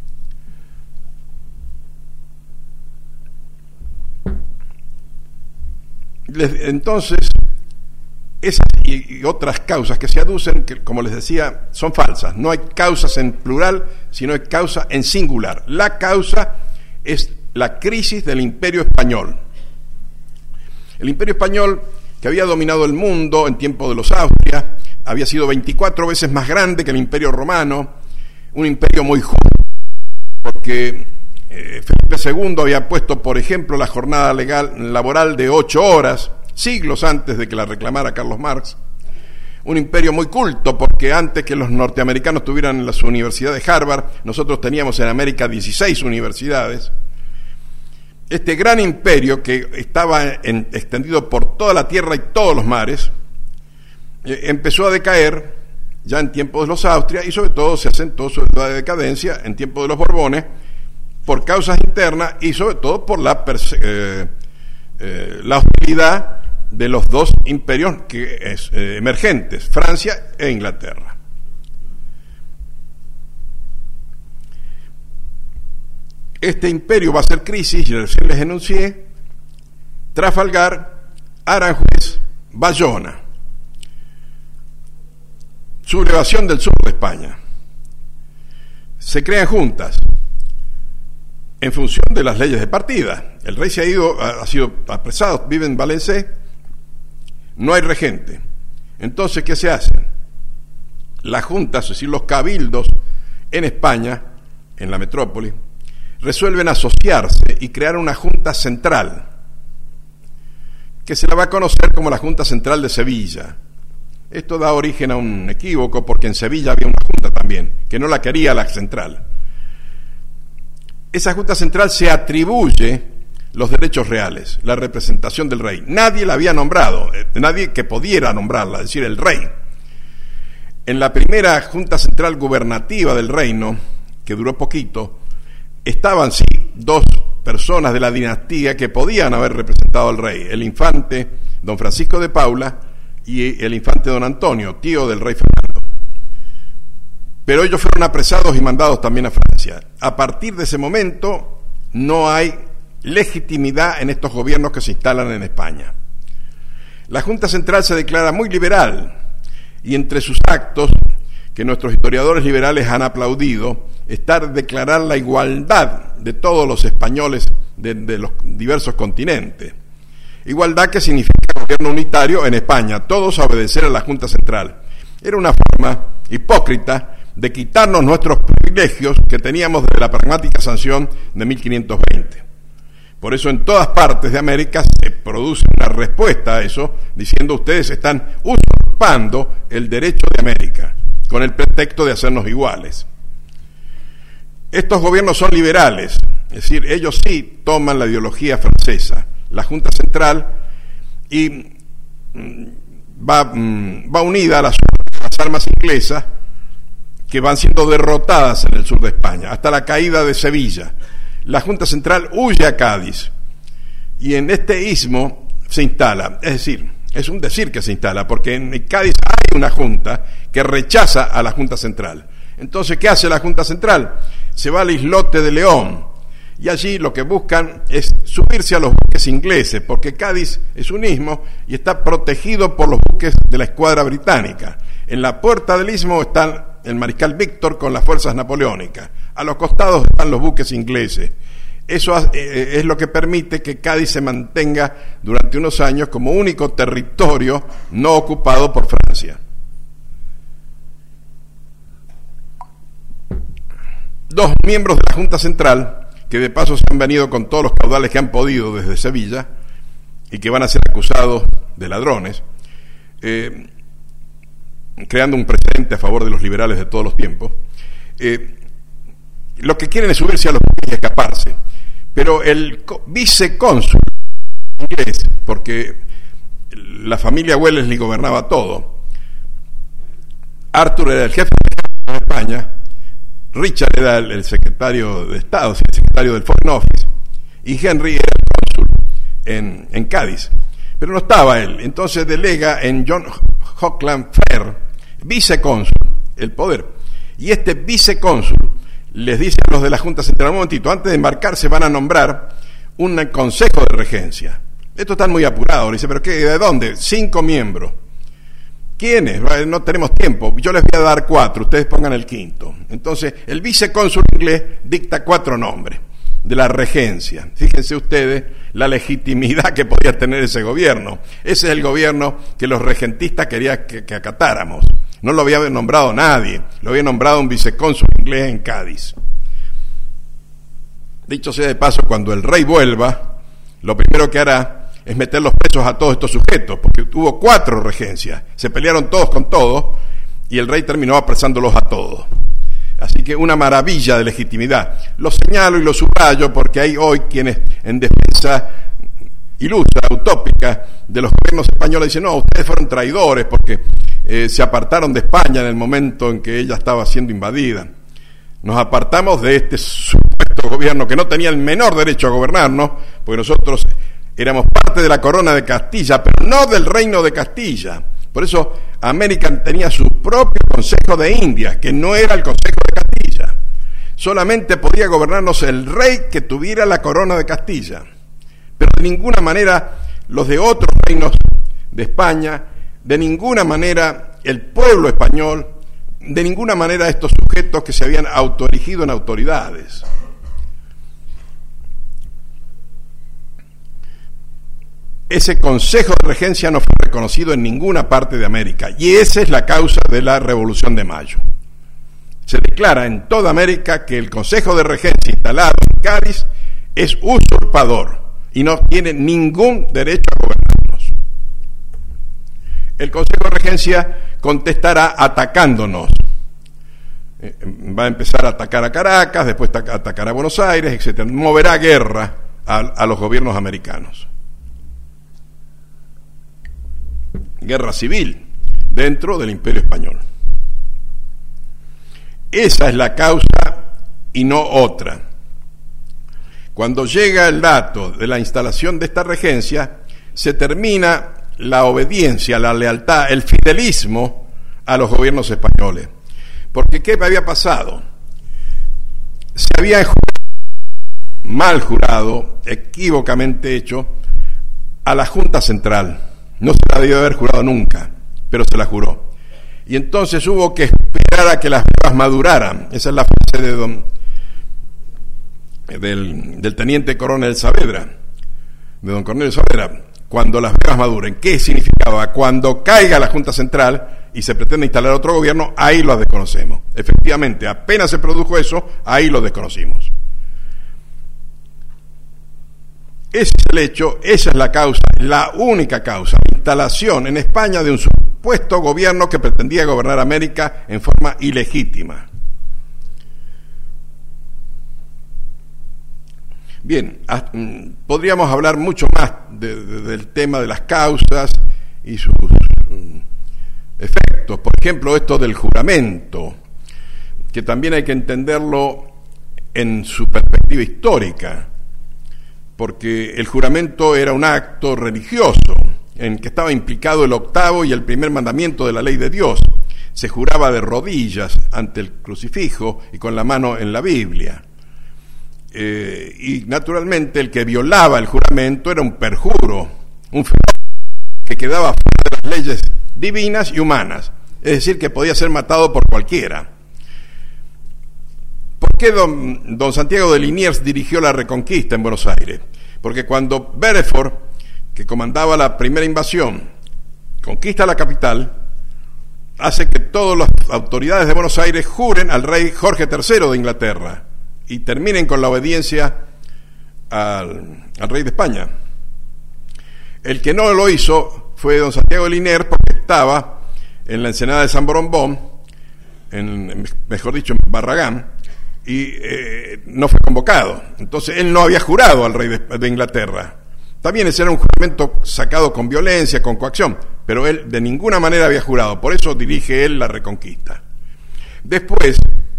Entonces, esas y otras causas que se aducen, que como les decía, son falsas. No hay causas en plural, sino hay causa en singular. La causa es la crisis del Imperio Español. El Imperio Español, que había dominado el mundo en tiempo de los Austrias, había sido veinticuatro veces más grande que el Imperio Romano, un imperio muy justo, porque eh, Felipe segundo había puesto, por ejemplo, la jornada legal, laboral de ocho horas, siglos antes de que la reclamara Carlos Marx. Un imperio muy culto, porque antes que los norteamericanos tuvieran las universidades de Harvard, nosotros teníamos en América dieciséis universidades. Este gran imperio que estaba en, extendido por toda la tierra y todos los mares, eh, empezó a decaer ya en tiempos de los Austria, y sobre todo se asentó sobre la decadencia en tiempos de los Borbones, por causas internas y sobre todo por la, eh, eh, la hostilidad de los dos imperios que es, eh, emergentes, Francia e Inglaterra. Este imperio va a ser crisis, y recién les enuncié: Trafalgar, Aranjuez, Bayona, sublevación del sur de España. Se crean juntas en función de las leyes de partida. El rey se ha ido, ha sido apresado, vive en Valencia, no hay regente. Entonces, ¿qué se hace? Las juntas, es decir, los cabildos en España, en la metrópoli, resuelven asociarse y crear una junta central, que se la va a conocer como la Junta Central de Sevilla. Esto da origen a un equívoco, porque en Sevilla había una junta también, que no la quería la central. Esa Junta Central se atribuye los derechos reales, la representación del rey. Nadie la había nombrado, nadie que pudiera nombrarla, es decir, el rey. En la primera Junta Central Gubernativa del reino, que duró poquito, estaban sí dos personas de la dinastía que podían haber representado al rey: el infante don Francisco de Paula y el infante don Antonio, tío del rey Fernando. Pero ellos fueron apresados y mandados también a Francia. A partir de ese momento no hay legitimidad en estos gobiernos que se instalan en España. La Junta Central se declara muy liberal, y entre sus actos, que nuestros historiadores liberales han aplaudido, está declarar la igualdad de todos los españoles de, de los diversos continentes. Igualdad que significa gobierno unitario en España, todos a obedecer a la Junta Central. Era una forma hipócrita de quitarnos nuestros privilegios que teníamos desde la pragmática sanción de mil quinientos veinte. Por eso en todas partes de América se produce una respuesta a eso, diciendo: ustedes están usurpando el derecho de América, con el pretexto de hacernos iguales. Estos gobiernos son liberales, es decir, ellos sí toman la ideología francesa, la Junta Central, y va, va unida a las, a las armas inglesas, que van siendo derrotadas en el sur de España, hasta la caída de Sevilla. La Junta Central huye a Cádiz, y en este istmo se instala, es decir, es un decir que se instala, porque en Cádiz hay una junta que rechaza a la Junta Central. Entonces, ¿qué hace la Junta Central? Se va al islote de León, y allí lo que buscan es subirse a los buques ingleses, porque Cádiz es un istmo y está protegido por los buques de la escuadra británica. En la puerta del istmo está el mariscal Víctor con las fuerzas napoleónicas. A los costados están los buques ingleses. Eso es lo que permite que Cádiz se mantenga durante unos años como único territorio no ocupado por Francia. Dos miembros de la Junta Central, que de paso se han venido con todos los caudales que han podido desde Sevilla y que van a ser acusados de ladrones, eh, creando un precedente a favor de los liberales de todos los tiempos, eh, lo que quieren es subirse a los buques y escaparse. Pero el vicecónsul inglés, porque la familia Wellesley gobernaba todo, Arthur era el jefe de España, Richard era el, el secretario de Estado, el secretario del Foreign Office, y Henry era el cónsul en, en Cádiz. Pero no estaba él, entonces delega en John Hockland Fair, vicecónsul, el poder. Y este vicecónsul les dice a los de la Junta Central: un momentito, antes de embarcarse van a nombrar un consejo de regencia. Estos están muy apurados. Dice: ¿pero qué? ¿De dónde? Cinco miembros. ¿Quiénes? No tenemos tiempo. Yo les voy a dar cuatro, ustedes pongan el quinto. Entonces, el vicecónsul inglés dicta cuatro nombres. de la regencia. Fíjense ustedes la legitimidad que podía tener ese gobierno. Ese es el gobierno que los regentistas querían que, que acatáramos. No lo había nombrado nadie, lo había nombrado un vicecónsul inglés en Cádiz. Dicho sea de paso, cuando el rey vuelva, lo primero que hará es meter los presos a todos estos sujetos, porque hubo cuatro regencias, se pelearon todos con todos, y el rey terminó apresándolos a todos. Así que una maravilla de legitimidad. Lo señalo y lo subrayo porque hay hoy quienes en defensa ilustra, utópica de los gobiernos españoles dicen, no, ustedes fueron traidores porque eh, se apartaron de España en el momento en que ella estaba siendo invadida. Nos apartamos de este supuesto gobierno que no tenía el menor derecho a gobernarnos, porque nosotros éramos parte de la corona de Castilla, pero no del reino de Castilla. Por eso América tenía su propio Consejo de Indias, que no era el Consejo de Castilla. Solamente podía gobernarnos el rey que tuviera la corona de Castilla. Pero de ninguna manera los de otros reinos de España, de ninguna manera el pueblo español, de ninguna manera estos sujetos que se habían autoerigido en autoridades. Ese Consejo de Regencia no fue reconocido en ninguna parte de América, y esa es la causa de la Revolución de Mayo. Se declara en toda América que el Consejo de Regencia instalado en Cádiz es usurpador y no tiene ningún derecho a gobernarnos. El Consejo de Regencia contestará atacándonos. Eh, va a empezar a atacar a Caracas, después a atacar a Buenos Aires, etcétera. Moverá guerra a, a los gobiernos americanos. Guerra civil dentro del Imperio Español. Esa es la causa y no otra. Cuando llega el dato de la instalación de esta regencia, se termina la obediencia, la lealtad, el fidelismo a los gobiernos españoles. Porque ¿qué había pasado? Se había jurado, mal jurado, equívocamente hecho, a la Junta Central. No se la debió haber jurado nunca, pero se la juró. Y entonces hubo que esperar a que las pruebas maduraran. Esa es la frase de don, del, del teniente coronel Saavedra, de don Cornelio Saavedra, cuando las pruebas maduren. ¿Qué significaba? Cuando caiga la Junta Central y se pretende instalar otro gobierno, ahí lo desconocemos. Efectivamente, apenas se produjo eso, ahí lo desconocimos. Ese es el hecho, esa es la causa, la única causa, la instalación en España de un supuesto gobierno que pretendía gobernar América en forma ilegítima. Bien, podríamos hablar mucho más de, de, del tema de las causas y sus um, efectos. Por ejemplo, esto del juramento, que también hay que entenderlo en su perspectiva histórica, porque el juramento era un acto religioso en que estaba implicado el octavo y el primer mandamiento de la ley de Dios. Se juraba de rodillas ante el crucifijo y con la mano en la Biblia. Eh, y naturalmente el que violaba el juramento era un perjuro, un fenómeno que quedaba fuera de las leyes divinas y humanas, es decir, que podía ser matado por cualquiera. ¿Por qué don, don Santiago de Liniers dirigió la Reconquista en Buenos Aires? Porque cuando Bereford, que comandaba la primera invasión, conquista la capital, hace que todas las autoridades de Buenos Aires juren al rey Jorge tercero de Inglaterra y terminen con la obediencia al, al rey de España. El que no lo hizo fue don Santiago de Liniers, porque estaba en la ensenada de San Borombón, en, mejor dicho, en Barragán, y eh, no fue convocado. Entonces él no había jurado al rey de, de Inglaterra. También ese era un juramento sacado con violencia, con coacción, pero él de ninguna manera había jurado. Por eso dirige él la Reconquista. Después,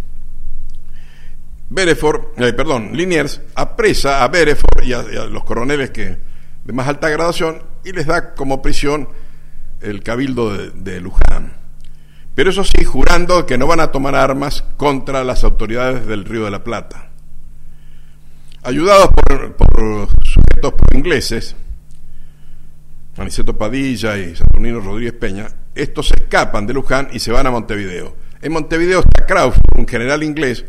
Bereford, eh, perdón, Liniers apresa a Bereford y a, y a los coroneles que de más alta graduación y les da como prisión el cabildo de, de Luján. Pero eso sí, jurando que no van a tomar armas contra las autoridades del Río de la Plata. Ayudados por, por sujetos ingleses, Aniceto Padilla y Saturnino Rodríguez Peña, estos se escapan de Luján y se van a Montevideo. En Montevideo está Crawford, un general inglés, que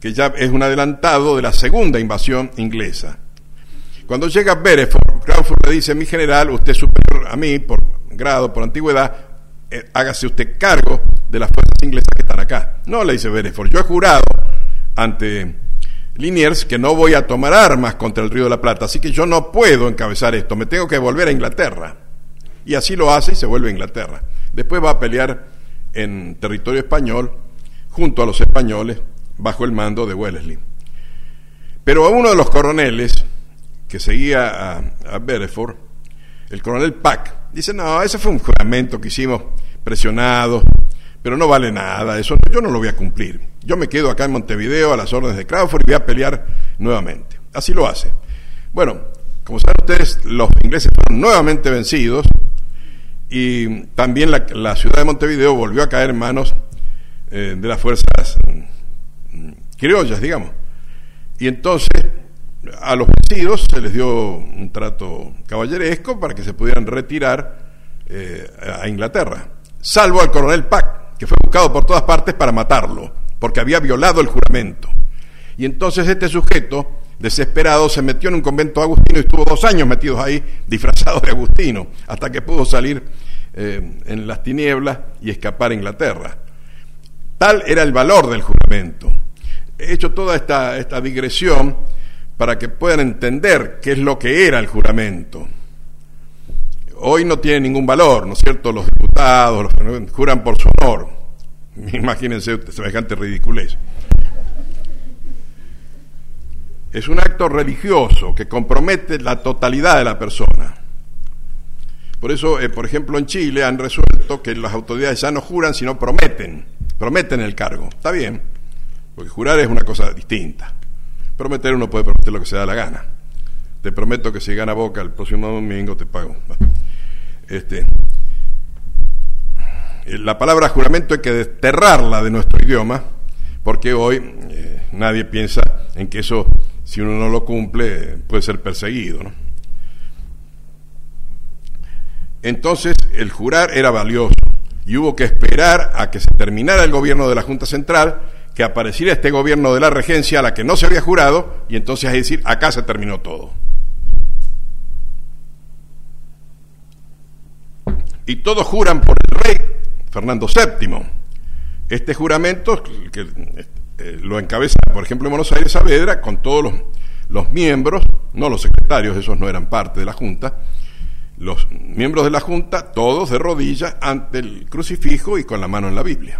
que ya es un adelantado de la segunda invasión inglesa. Cuando llega Beresford, Crawford le dice: mi general, usted es superior a mí por grado, por antigüedad, eh, hágase usted cargo de las fuerzas inglesas que están acá. No, le dice Beresford, yo he jurado ante Liniers que no voy a tomar armas contra el Río de la Plata, así que yo no puedo encabezar esto, me tengo que volver a Inglaterra. Y así lo hace y se vuelve a Inglaterra. Después va a pelear en territorio español junto a los españoles bajo el mando de Wellesley. Pero a uno de los coroneles que seguía a, a Beresford, el coronel Pack, dice: no, ese fue un juramento que hicimos presionados, pero no vale nada, eso yo no lo voy a cumplir. Yo me quedo acá en Montevideo a las órdenes de Crawford y voy a pelear nuevamente. Así lo hace. Bueno, como saben ustedes, los ingleses fueron nuevamente vencidos y también la, la ciudad de Montevideo volvió a caer en manos eh, de las fuerzas mm, criollas, digamos. Y entonces a los vencidos se les dio un trato caballeresco para que se pudieran retirar eh, a Inglaterra, salvo al coronel Pack, que fue buscado por todas partes para matarlo, porque había violado el juramento. Y entonces este sujeto, desesperado, se metió en un convento agustino y estuvo dos años metidos ahí, disfrazado de agustino, hasta que pudo salir eh, en las tinieblas y escapar a Inglaterra. Tal era el valor del juramento. He hecho toda esta, esta digresión para que puedan entender qué es lo que era el juramento. Hoy no tiene ningún valor, ¿no es cierto? Los diputados los juran por su honor. Imagínense semejante ridiculez. Es un acto religioso que compromete la totalidad de la persona. Por eso, eh, por ejemplo, en Chile han resuelto que las autoridades ya no juran, sino prometen, prometen el cargo. Está bien, porque jurar es una cosa distinta. Prometer, uno puede prometer lo que se da la gana. Te prometo que si gana Boca el próximo domingo te pago. Este, la palabra juramento hay que desterrarla de nuestro idioma, porque hoy eh, nadie piensa en que eso, si uno no lo cumple, puede ser perseguido, ¿no? Entonces el jurar era valioso y hubo que esperar a que se terminara el gobierno de la Junta Central, que apareciera este gobierno de la regencia a la que no se había jurado, y entonces, es decir, acá se terminó todo. Y todos juran por el rey Fernando séptimo. Este juramento, que eh, lo encabeza, por ejemplo, en Buenos Aires, Saavedra, con todos los, los miembros, no los secretarios, esos no eran parte de la Junta, los miembros de la Junta, todos de rodillas ante el crucifijo y con la mano en la Biblia.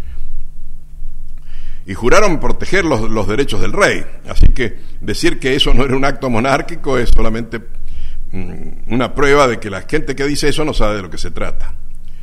Y juraron proteger los, los derechos del rey. Así que decir que eso no era un acto monárquico es solamente mm, una prueba de que la gente que dice eso no sabe de lo que se trata.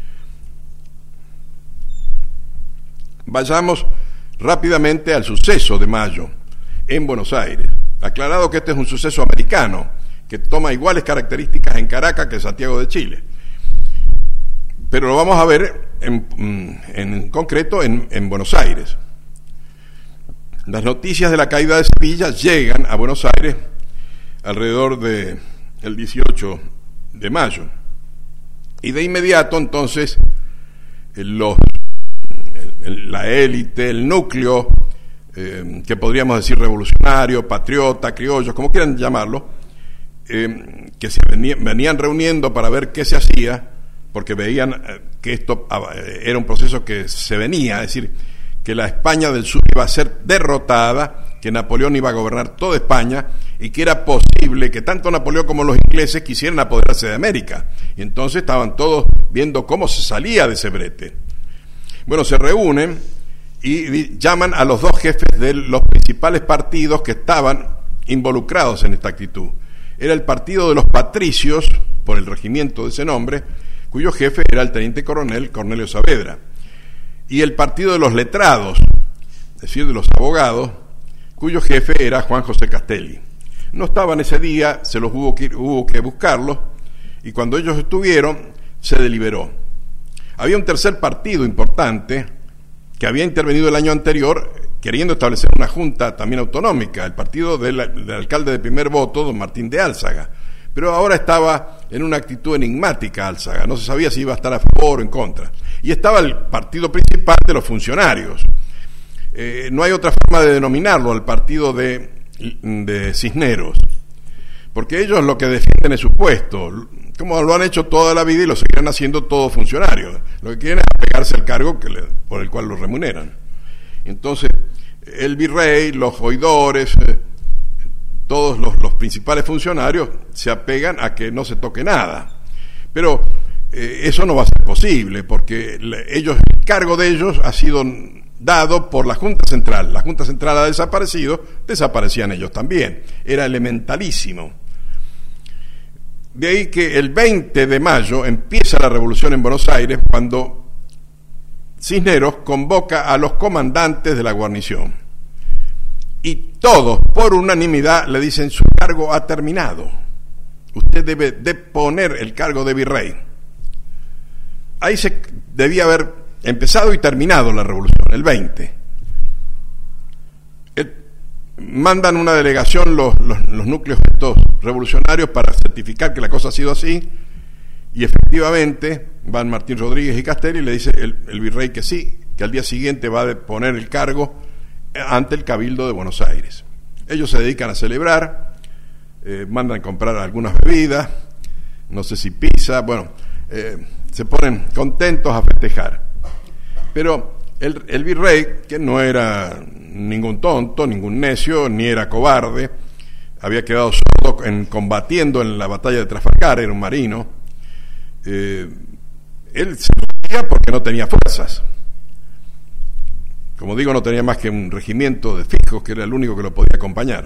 Vayamos rápidamente al suceso de mayo en Buenos Aires. Aclarado que este es un suceso americano, que toma iguales características en Caracas que en Santiago de Chile. Pero lo vamos a ver en, en concreto en, en Buenos Aires. Las noticias de la caída de Sevilla llegan a Buenos Aires alrededor de el dieciocho de mayo. Y de inmediato, entonces, los, el, la élite, el núcleo, eh, que podríamos decir revolucionario, patriota, criollos, como quieran llamarlo, eh, que se venían, venían reuniendo para ver qué se hacía, porque veían eh, que esto eh, era un proceso que se venía, es decir, que la España del Sur iba a ser derrotada, que Napoleón iba a gobernar toda España y que era posible que tanto Napoleón como los ingleses quisieran apoderarse de América. Y entonces estaban todos viendo cómo se salía de ese brete. Bueno, se reúnen y llaman a los dos jefes de los principales partidos que estaban involucrados en esta actitud. Era el partido de los patricios, por el regimiento de ese nombre, cuyo jefe era el teniente coronel Cornelio Saavedra, y el partido de los letrados, es decir, de los abogados, cuyo jefe era Juan José Castelli. No estaban ese día, se los hubo que, hubo que buscarlos, y cuando ellos estuvieron, se deliberó. Había un tercer partido importante que había intervenido el año anterior, queriendo establecer una junta también autonómica, el partido del, del alcalde de primer voto, don Martín de Álzaga. Pero ahora estaba en una actitud enigmática Álzaga, no se sabía si iba a estar a favor o en contra. Y estaba el partido principal de los funcionarios. Eh, no hay otra forma de denominarlo al partido de, de Cisneros, porque ellos lo que defienden es su puesto, como lo han hecho toda la vida y lo seguirán haciendo todos funcionarios. Lo que quieren es apegarse al cargo que le, por el cual los remuneran. Entonces, el virrey, los oidores, eh, todos los, los principales funcionarios se apegan a que no se toque nada. Pero eh, eso no va a ser posible, porque le, ellos, el cargo de ellos ha sido dado por la Junta Central. La Junta Central ha desaparecido, desaparecían ellos también. Era elementalísimo. De ahí que el veinte de mayo empieza la revolución en Buenos Aires, cuando Cisneros convoca a los comandantes de la guarnición. Y todos, por unanimidad, le dicen: su cargo ha terminado. Usted debe deponer el cargo de virrey. Ahí se debía haber empezado y terminado la revolución, el veinte. El, mandan una delegación los, los, los núcleos estos revolucionarios para certificar que la cosa ha sido así, y efectivamente van Martín Rodríguez y Castelli y le dice el, el virrey que sí, que al día siguiente va a deponer el cargo ante el Cabildo de Buenos Aires. Ellos se dedican a celebrar, eh, mandan comprar algunas bebidas, no sé si pizza, bueno, eh, se ponen contentos a festejar. Pero el, el virrey, que no era ningún tonto, ningún necio, ni era cobarde, había quedado sordo en, combatiendo en la batalla de Trafalgar, era un marino, eh, él se reía porque no tenía fuerzas. Como digo, no tenía más que un regimiento de fijos, que era el único que lo podía acompañar.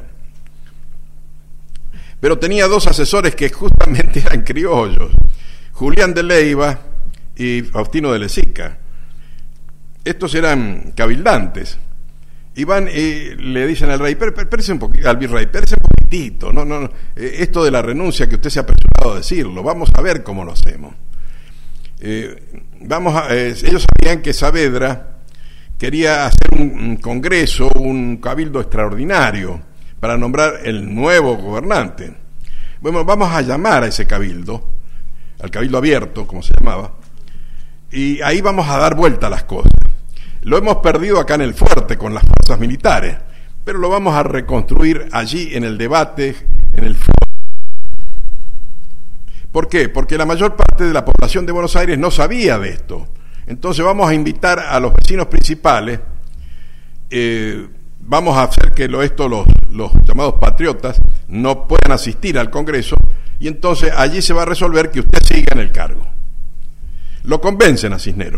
Pero tenía dos asesores que justamente eran criollos, Julián de Leiva y Faustino de Lezica. Estos eran cabildantes. Y van y le dicen al rey, espérese un poquito, al virrey, espérese un poquitito, no, no, no, esto de la renuncia que usted se ha apresurado a decirlo, vamos a ver cómo lo hacemos. Eh, vamos a, eh, ellos sabían que Saavedra quería hacer un, un congreso, un cabildo extraordinario para nombrar el nuevo gobernante. Bueno, vamos a llamar a ese cabildo, al cabildo abierto, como se llamaba, y ahí vamos a dar vuelta a las cosas. Lo hemos perdido acá en el fuerte con las fuerzas militares, pero lo vamos a reconstruir allí en el debate, en el foro. ¿Por qué? Porque la mayor parte de la población de Buenos Aires no sabía de esto. Entonces vamos a invitar a los vecinos principales, eh, vamos a hacer que lo, esto los, los llamados patriotas no puedan asistir al Congreso, y entonces allí se va a resolver que usted siga en el cargo. Lo convencen a Cisneros.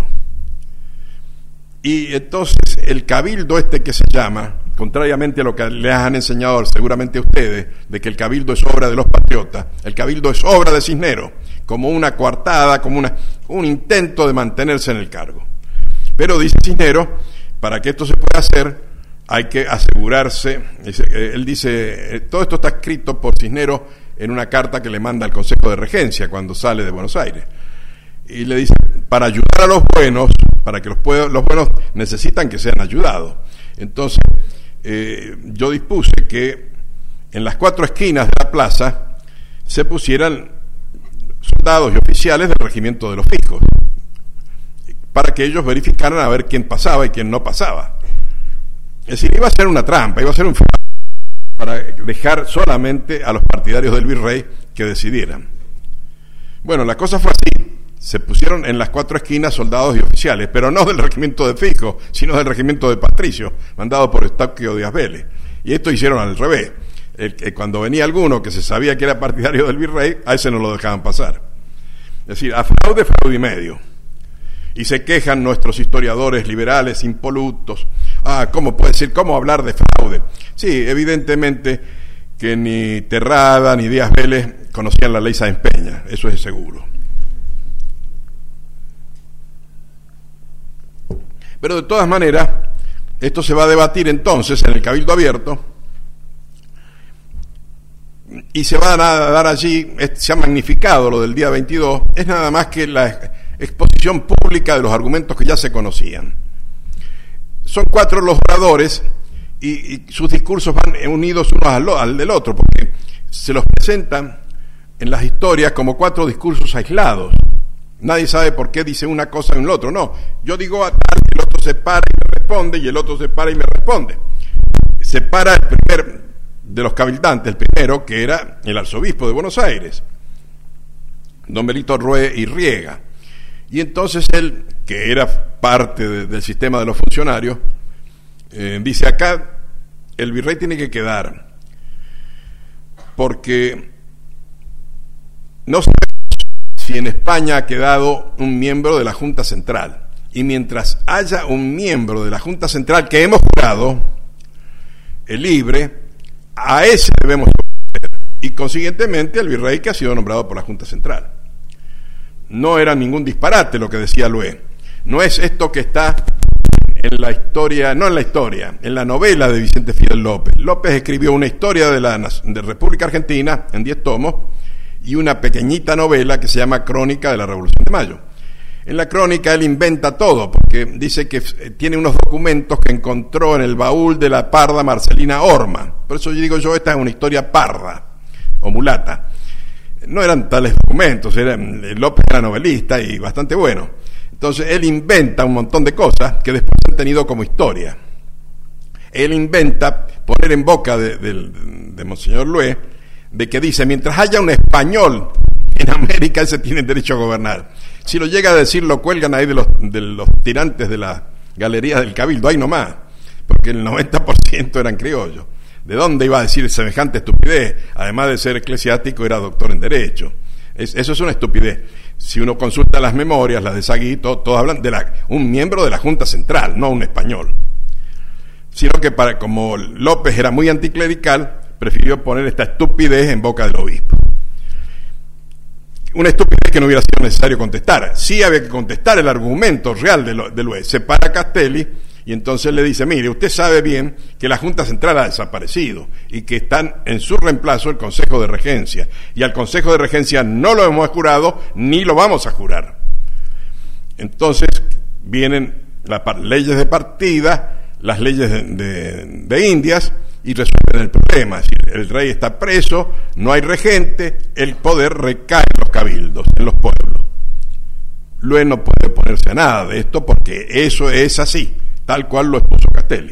Y entonces el cabildo este que se llama, contrariamente a lo que les han enseñado seguramente a ustedes, de que el cabildo es obra de los patriotas, el cabildo es obra de Cisneros, como una coartada, como una, un intento de mantenerse en el cargo. Pero dice Cisneros, para que esto se pueda hacer, hay que asegurarse, él dice, todo esto está escrito por Cisneros en una carta que le manda al Consejo de Regencia cuando sale de Buenos Aires. Y le dice, para ayudar a los buenos, para que los, puedo, los buenos necesitan que sean ayudados. Entonces, eh, yo dispuse que en las cuatro esquinas de la plaza se pusieran soldados y oficiales del regimiento de los fijos, para que ellos verificaran a ver quién pasaba y quién no pasaba. Es decir, iba a ser una trampa, iba a ser un para dejar solamente a los partidarios del virrey que decidieran. Bueno, la cosa fue así. Se pusieron en las cuatro esquinas soldados y oficiales, pero no del regimiento de fijos, sino del regimiento de patricios, mandado por Eustaquio Díaz Vélez. Y esto hicieron al revés. El, el, cuando venía alguno que se sabía que era partidario del virrey, a ese no lo dejaban pasar. Es decir, a fraude, fraude y medio. Y se quejan nuestros historiadores liberales impolutos. Ah, ¿cómo puede decir? ¿Cómo hablar de fraude? Sí, evidentemente que ni Terrada ni Díaz Vélez conocían la ley Sáenz Peña, eso es seguro. Pero de todas maneras, esto se va a debatir entonces en el Cabildo Abierto, y se va a dar allí, se ha magnificado lo del día veintidós, es nada más que la exposición pública de los argumentos que ya se conocían. Son cuatro los oradores, y, y sus discursos van unidos unos al, al del otro, porque se los presentan en las historias como cuatro discursos aislados. Nadie sabe por qué dice una cosa en el otro. No, yo digo a tal, el otro se para y me responde, y el otro se para y me responde. Se para el primer de los cabildantes, el primero, que era el arzobispo de Buenos Aires, don Benito Rué y Riega. Y entonces él, que era parte de, del sistema de los funcionarios, eh, dice, acá el virrey tiene que quedar, porque no sé si en España ha quedado un miembro de la Junta Central, y mientras haya un miembro de la Junta Central que hemos jurado, el libre, a ese debemos obedecer, y consiguientemente el virrey que ha sido nombrado por la Junta Central. No era ningún disparate lo que decía Lué. No es esto que está en la historia, no en la historia, en la novela de Vicente Fidel López. López escribió una historia de la de República Argentina en diez tomos y una pequeñita novela que se llama Crónica de la Revolución de Mayo. En la crónica él inventa todo, porque dice que tiene unos documentos que encontró en el baúl de la parda Marcelina Orma. Por eso yo digo yo, esta es una historia parda o mulata. No eran tales documentos, era, López era novelista y bastante bueno. Entonces él inventa un montón de cosas que después han tenido como historia. Él inventa poner en boca de, de, de Monseñor Lué, de que dice, mientras haya un español en América, ese tiene derecho a gobernar. Si lo llega a decir, lo cuelgan ahí de los, de los tirantes de la galería del Cabildo, ahí nomás, porque el noventa por ciento eran criollos. ¿De dónde iba a decir semejante estupidez? Además de ser eclesiástico, era doctor en Derecho. Es, eso es una estupidez. Si uno consulta las memorias, las de Sagui, todos todo hablan de la, un miembro de la Junta Central, no un español. Sino que para, como López era muy anticlerical, prefirió poner esta estupidez en boca del obispo. Una estupidez que no hubiera sido necesario contestar. Sí había que contestar el argumento real de, lo, de Lué. Se para Castelli y entonces le dice, mire, usted sabe bien que la Junta Central ha desaparecido y que están en su reemplazo el Consejo de Regencia. Y al Consejo de Regencia no lo hemos jurado ni lo vamos a jurar. Entonces vienen las leyes de partida, las leyes de, de, de Indias, y resuelven el problema. Si el rey está preso, no hay regente, el poder recae en los cabildos, en los pueblos. Lué no puede oponerse a nada de esto porque eso es así, tal cual lo expuso Castelli.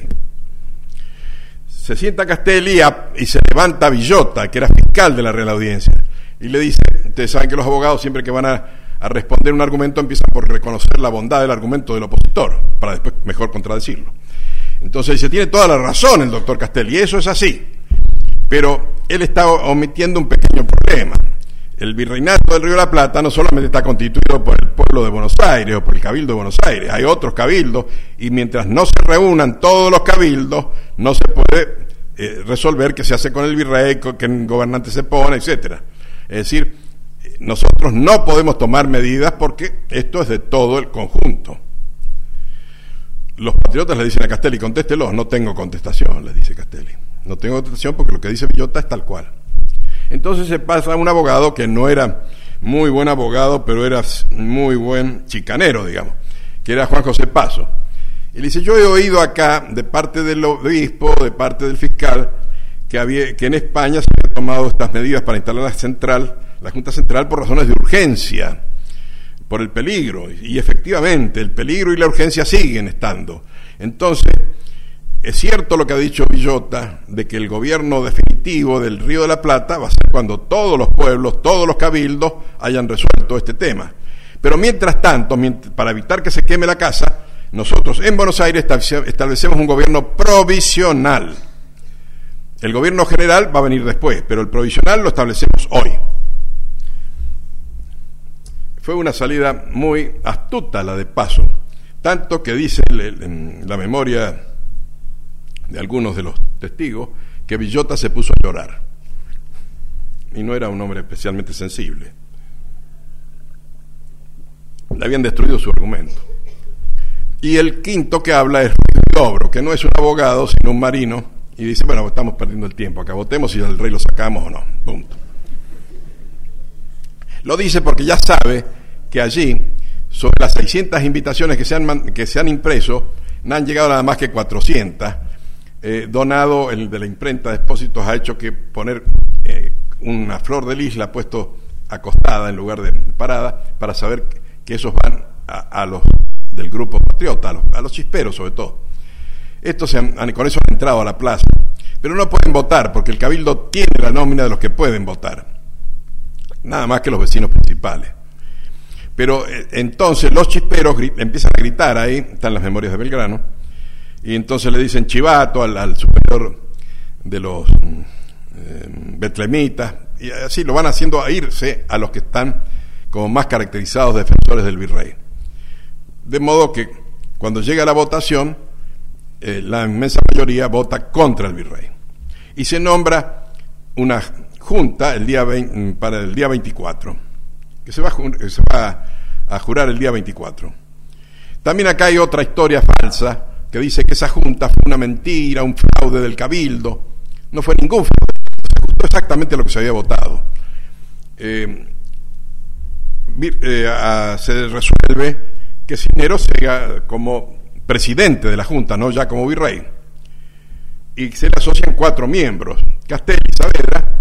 Se sienta Castelli a, y se levanta Villota, que era fiscal de la Real Audiencia, y le dice, ustedes saben que los abogados siempre que van a, a responder un argumento empiezan por reconocer la bondad del argumento del opositor, para después mejor contradecirlo. Entonces dice, tiene toda la razón el doctor Castelli, y eso es así, pero él está omitiendo un pequeño problema. El virreinato del Río de la Plata no solamente está constituido por el pueblo de Buenos Aires o por el Cabildo de Buenos Aires, hay otros cabildos, y mientras no se reúnan todos los cabildos, no se puede eh, resolver qué se hace con el virrey, qué gobernante se pone, etcétera. Es decir, nosotros no podemos tomar medidas porque esto es de todo el conjunto. Los patriotas le dicen a Castelli, contéstelo. No tengo contestación, les dice Castelli. No tengo contestación porque lo que dice Villota es tal cual. Entonces se pasa a un abogado que no era muy buen abogado, pero era muy buen chicanero, digamos, que era Juan José Paso. Y le dice, yo he oído acá, de parte del obispo, de parte del fiscal, que, había, que en España se habían tomado estas medidas para instalar la central, la Junta Central, por razones de urgencia, por el peligro, y efectivamente el peligro y la urgencia siguen estando. Entonces, es cierto lo que ha dicho Villota, de que el gobierno definitivo del Río de la Plata va a ser cuando todos los pueblos, todos los cabildos hayan resuelto este tema. Pero mientras tanto, para evitar que se queme la casa, nosotros en Buenos Aires establecemos un gobierno provisional. El gobierno general va a venir después, pero el provisional lo establecemos hoy. Fue una salida muy astuta la de Paso, tanto que dice en la memoria de algunos de los testigos que Villota se puso a llorar y no era un hombre especialmente sensible. Le habían destruido su argumento. Y el quinto que habla es Huidobro, que no es un abogado sino un marino, y dice, bueno, estamos perdiendo el tiempo, acá votemos si al rey lo sacamos o no, punto. Lo dice porque ya sabe que allí, sobre las seiscientas invitaciones que se han, que se han impreso, no han llegado nada más que cuatrocientas. Eh, Donado, el de la imprenta de Expósitos, ha hecho que poner eh, una flor de lis, la ha puesto acostada en lugar de parada, para saber que esos van a, a los del grupo patriota, a los, a los chisperos sobre todo. Estos se han, con eso han entrado a la plaza, pero no pueden votar porque el cabildo tiene la nómina de los que pueden votar, nada más que los vecinos principales. Pero eh, entonces los chisperos gri- empiezan a gritar, ahí están las memorias de Belgrano, y entonces le dicen chivato al, al superior de los eh, betlemitas, y así lo van haciendo a irse a los que están como más caracterizados defensores del virrey. De modo que cuando llega la votación, eh, la inmensa mayoría vota contra el virrey. Y se nombra una junta el día veinte, para el día veinticuatro, que se va, a, se va a jurar el día veinticuatro. También acá hay otra historia falsa que dice que esa junta fue una mentira, un fraude del cabildo. No fue ningún fraude, se ajustó exactamente lo que se había votado. Eh, eh, a, se resuelve que Cisneros sea como presidente de la junta, no ya como virrey. Y se le asocian cuatro miembros: Castelli y Saavedra,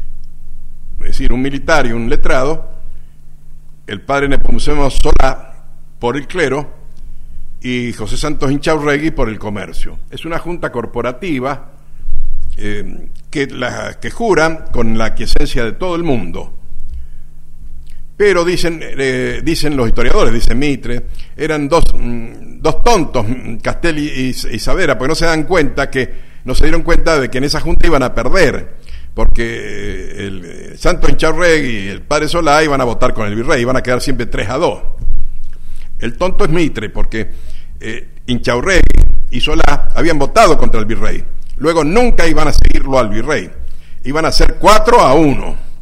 es decir, un militar y un letrado, el padre Nepomuceno Solá por el clero y José Santos Inchaurregui por el comercio. Es una junta corporativa eh, que, la, que jura con la aquiescencia de todo el mundo. Pero dicen, eh, dicen los historiadores, dice Mitre, eran dos, mm, dos tontos, Castelli y, y Saavedra, porque no se dan cuenta que, no se dieron cuenta de que en esa junta iban a perder, porque el, el Santos Inchaurregui y el padre Solá iban a votar con el virrey, iban a quedar siempre tres a dos. El tonto es Mitre, porque eh, Inchaurregui y Solá habían votado contra el virrey, luego nunca iban a seguirlo al virrey, iban a ser cuatro a uno.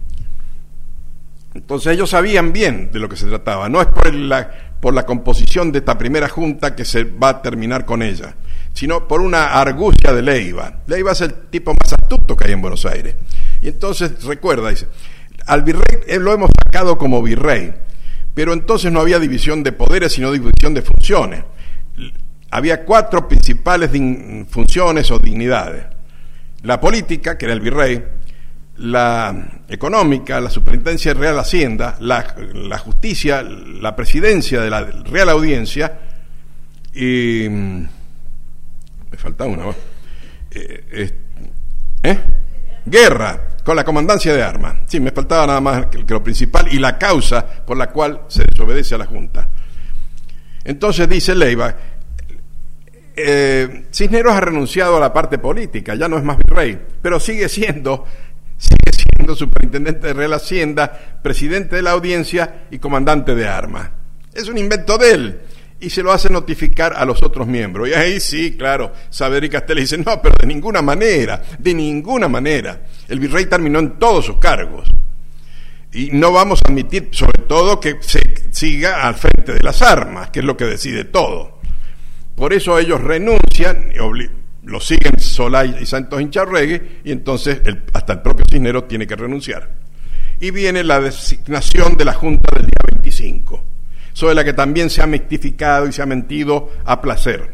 Entonces ellos sabían bien de lo que se trataba. No es por, el, la, por la composición de esta primera junta que se va a terminar con ella, sino por una argucia de Leiva. Leiva es el tipo más astuto que hay en Buenos Aires. Y entonces recuerda, dice, al virrey eh, lo hemos sacado como virrey, pero entonces no había división de poderes, sino división de funciones. Había cuatro principales din- funciones o dignidades: la política, que era el virrey; la económica, la superintendencia de Real Hacienda; la, la justicia, la presidencia de la Real Audiencia, y me falta una, ¿no? eh, eh, ¿eh? guerra, con la comandancia de armas. Sí, me faltaba nada más que, que lo principal, y la causa por la cual se desobedece a la Junta. Entonces dice Leiva, eh, Cisneros ha renunciado a la parte política, ya no es más virrey, pero sigue siendo sigue siendo superintendente de Real Hacienda, presidente de la Audiencia y comandante de armas. Es un invento de él, y se lo hace notificar a los otros miembros. Y ahí sí, claro, Saavedra y Castelli dicen, no, pero de ninguna manera, de ninguna manera. El virrey terminó en todos sus cargos. Y no vamos a admitir, sobre todo, que se siga al frente de las armas, que es lo que decide todo. Por eso ellos renuncian, y obli- lo siguen Solá y Santos Inchaurregui, y entonces el, hasta el propio Cisneros tiene que renunciar. Y viene la designación de la Junta del día veinticinco, sobre la que también se ha mistificado y se ha mentido a placer.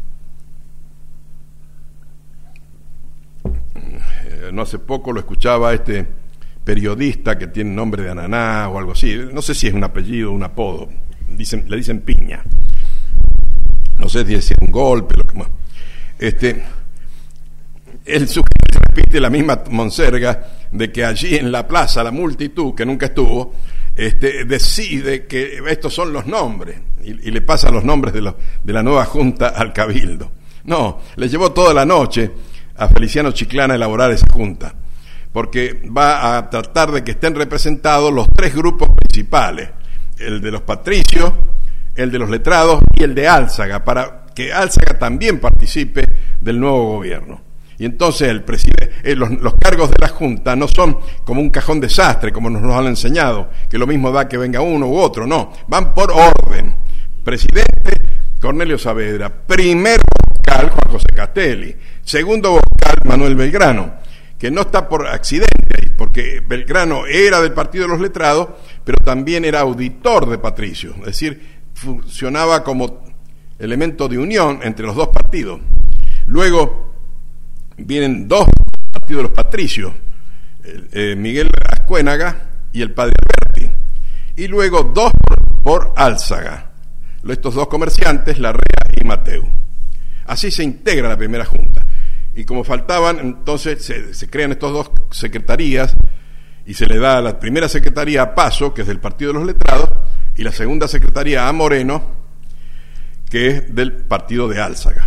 Eh, no hace poco lo escuchaba a este periodista que tiene nombre de Ananá o algo así, no sé si es un apellido o un apodo, dicen, le dicen Piña, no sé si es un golpe, lo que más. Este, él repite la misma monserga de que allí en la plaza la multitud, que nunca estuvo, este, decide que estos son los nombres, y, y le pasan los nombres de, los, de la nueva Junta al Cabildo. No, le llevó toda la noche a Feliciano Chiclana a elaborar esa Junta, porque va a tratar de que estén representados los tres grupos principales, el de los patricios, el de los letrados y el de Álzaga, para que Álzaga también participe del nuevo gobierno. Y entonces el presidente, eh, los, los cargos de la Junta no son como un cajón desastre, como nos lo han enseñado, que lo mismo da que venga uno u otro, no, van por orden. Presidente, Cornelio Saavedra; primer vocal, Juan José Castelli; segundo vocal, Manuel Belgrano, que no está por accidente, porque Belgrano era del Partido de los Letrados, pero también era auditor de Patricio, es decir, funcionaba como elemento de unión entre los dos partidos. Luego vienen dos partidos de los patricios, eh, Miguel Ascuénaga y el padre Alberti, y luego dos por Álzaga, estos dos comerciantes, Larrea y Mateu. Así se integra la primera junta. Y como faltaban, entonces se, se crean estas dos secretarías y se le da la primera secretaría a Paso, que es del Partido de los Letrados, y la segunda secretaría a Moreno, que es del partido de Álzaga.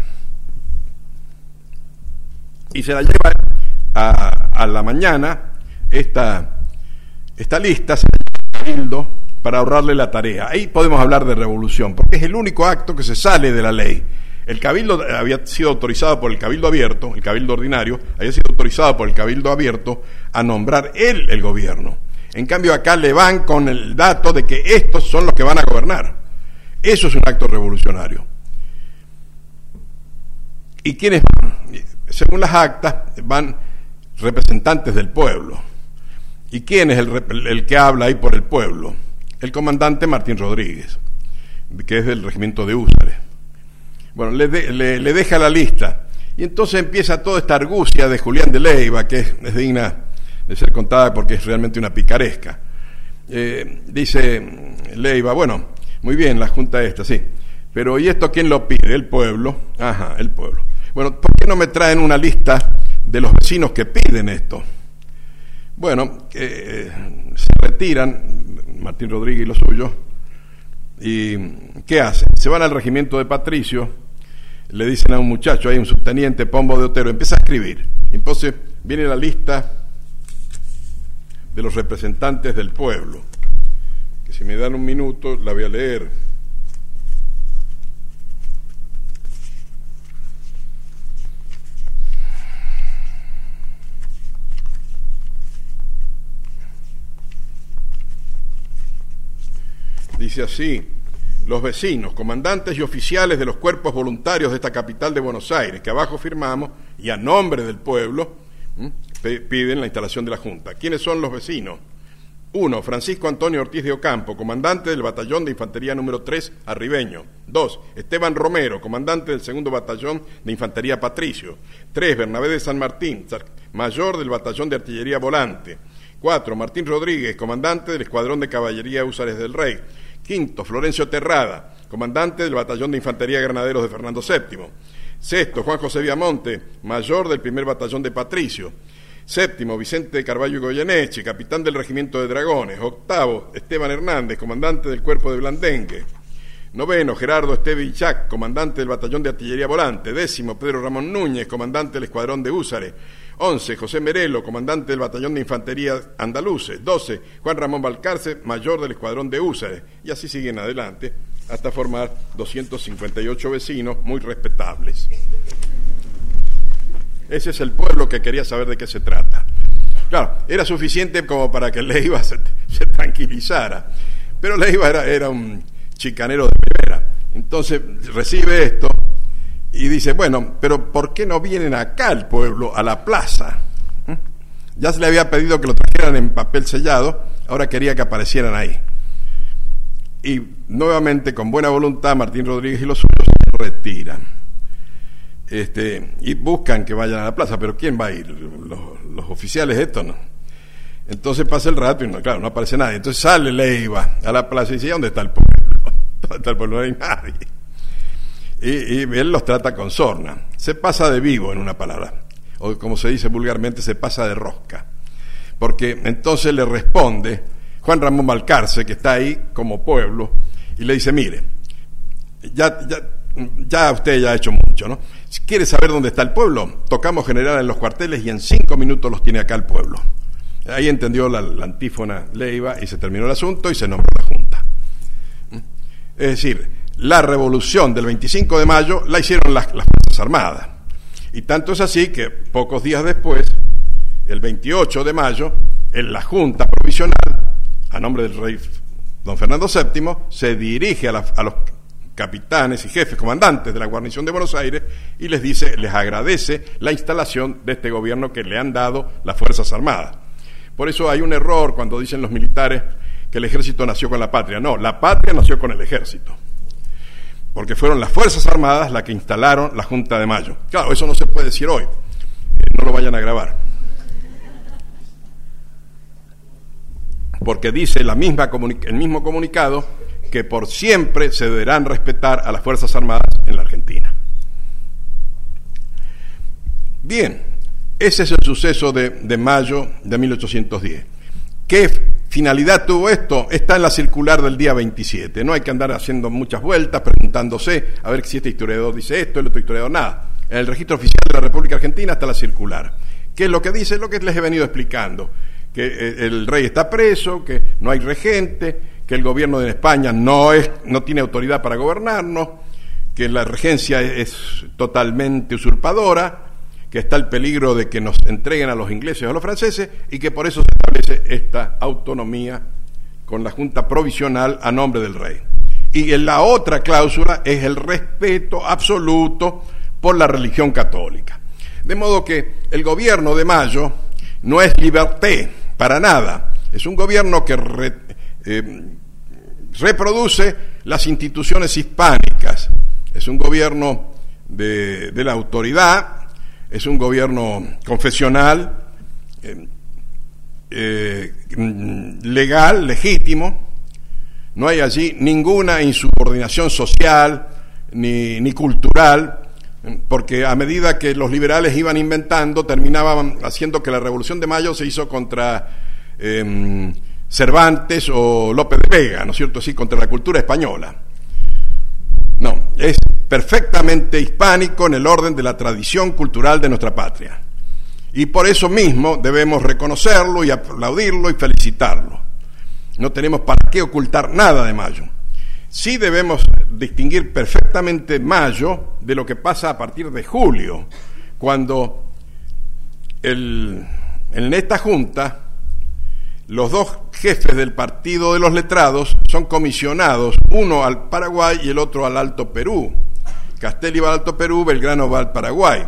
Y se la lleva a, a la mañana esta, esta lista, se la lleva a Cabildo para ahorrarle la tarea. Ahí podemos hablar de revolución, porque es el único acto que se sale de la ley. El Cabildo había sido autorizado por el Cabildo Abierto, el Cabildo Ordinario, había sido autorizado por el Cabildo Abierto a nombrar él el gobierno. En cambio acá le van con el dato de que estos son los que van a gobernar. Eso es un acto revolucionario. ¿Y quiénes van? Según las actas, van representantes del pueblo. ¿Y quién es el, el que habla ahí por el pueblo? El comandante Martín Rodríguez, que es del regimiento de Húsares. Bueno, le, de, le, le deja la lista. Y entonces empieza toda esta argucia de Julián de Leiva, que es, es digna de ser contada porque es realmente una picaresca. Eh, dice Leiva, bueno, muy bien, la junta esta, sí. Pero ¿y esto quién lo pide? El pueblo. Ajá, el pueblo. Bueno, ¿por qué no me traen una lista de los vecinos que piden esto? Bueno, eh, se retiran Martín Rodríguez y los suyos. ¿Y qué hacen? Se van al regimiento de Patricio, le dicen a un muchacho, hay un subteniente Pombo de Otero, empieza a escribir. Entonces viene la lista de los representantes del pueblo, que si me dan un minuto la voy a leer. Dice así: los vecinos, comandantes y oficiales de los cuerpos voluntarios de esta capital de Buenos Aires, que abajo firmamos, y a nombre del pueblo, ¿m? piden la instalación de la Junta. ¿Quiénes son los vecinos? Uno, Francisco Antonio Ortiz de Ocampo, comandante del batallón de infantería número tres, Arribeño. Dos, Esteban Romero, comandante del segundo batallón de infantería Patricio. Tres, Bernabé de San Martín, mayor del batallón de artillería Volante. Cuatro, Martín Rodríguez, comandante del escuadrón de caballería Húsares del Rey. Quinto, Florencio Terrada, comandante del batallón de infantería Granaderos de Fernando séptimo. Sexto, Juan José Viamonte, mayor del primer batallón de Patricio. Séptimo, Vicente de Carvalho y Goyeneche, capitán del regimiento de Dragones. Octavo, Esteban Hernández, comandante del cuerpo de Blandengue. Noveno, Gerardo Esteve Ichac, comandante del batallón de artillería Volante. Décimo, Pedro Ramón Núñez, comandante del escuadrón de Húsares. Once, José Merelo, comandante del batallón de infantería Andaluces. Doce, Juan Ramón Balcarce, mayor del escuadrón de Húsares. Y así siguen adelante hasta formar doscientos cincuenta y ocho vecinos muy respetables. Ese es el pueblo que quería saber de qué se trata. Claro, era suficiente como para que Leiva se, se tranquilizara, pero Leiva era, era un chicanero de primera. Entonces recibe esto y dice, bueno, pero ¿por qué no vienen acá al pueblo, a la plaza? ¿Mm? Ya se le había pedido que lo trajeran en papel sellado, ahora quería que aparecieran ahí. Y nuevamente, con buena voluntad, Martín Rodríguez y los suyos se retiran. Este, y buscan que vayan a la plaza, pero ¿quién va a ir? Los, los oficiales estos, ¿no? Entonces pasa el rato y no, claro, no aparece nadie. Entonces sale Leiva a la plaza y dice, ¿dónde está el pueblo? ¿Dónde está el pueblo? No hay nadie. Y, y él los trata con sorna. Se pasa de vivo, en una palabra. O como se dice vulgarmente, se pasa de rosca. Porque entonces le responde Juan Ramón Balcarce, que está ahí como pueblo, y le dice, mire, ya... ya ya usted ya ha hecho mucho, ¿no? Si quiere saber dónde está el pueblo, tocamos general en los cuarteles y en cinco minutos los tiene acá el pueblo. Ahí entendió la, la antífona Leiva y se terminó el asunto y se nombró la Junta. Es decir, la revolución del veinticinco de mayo la hicieron las, las Fuerzas Armadas. Y tanto es así que pocos días después, el veintiocho de mayo, en la Junta Provisional, a nombre del rey don Fernando séptimo, se dirige a, la, a los capitanes y jefes, comandantes de la guarnición de Buenos Aires y les dice, les agradece la instalación de este gobierno que le han dado las Fuerzas Armadas. Por eso hay un error cuando dicen los militares que el ejército nació con la patria. No, la patria nació con el ejército, porque fueron las Fuerzas Armadas las que instalaron la Junta de Mayo. Claro, eso no se puede decir hoy, no lo vayan a grabar, porque dice la misma comuni- el mismo comunicado que por siempre se deberán respetar a las Fuerzas Armadas en la Argentina. Bien, ese es el suceso de, de mayo de mil ochocientos diez. ¿Qué finalidad tuvo esto? Está en la circular del día veintisiete. No hay que andar haciendo muchas vueltas, preguntándose a ver si este historiador dice esto, el otro historiador nada. En el registro oficial de la República Argentina está la circular. ¿Qué es lo que dice? Lo que les he venido explicando. Que el rey está preso, que no hay regente, que el gobierno de España no, es, no tiene autoridad para gobernarnos, que la regencia es totalmente usurpadora, que está el peligro de que nos entreguen a los ingleses o a los franceses y que por eso se establece esta autonomía con la Junta Provisional a nombre del rey. Y en la otra cláusula es el respeto absoluto por la religión católica. De modo que el gobierno de Mayo no es liberté para nada, es un gobierno que re, eh, reproduce las instituciones hispánicas, es un gobierno de, de la autoridad, es un gobierno confesional, eh, eh, legal, legítimo. No hay allí ninguna insubordinación social ni, ni cultural, porque a medida que los liberales iban inventando, terminaban haciendo que la Revolución de Mayo se hizo contra eh, Cervantes o Lope de Vega, ¿no es cierto? Sí, contra la cultura española. No, es perfectamente hispánico en el orden de la tradición cultural de nuestra patria. Y por eso mismo debemos reconocerlo y aplaudirlo y felicitarlo. No tenemos para qué ocultar nada de Mayo. Sí debemos distinguir perfectamente Mayo de lo que pasa a partir de julio, cuando el, en esta junta los dos jefes del Partido de los Letrados son comisionados, uno al Paraguay y el otro al Alto Perú. Castelli va al Alto Perú, Belgrano va al Paraguay.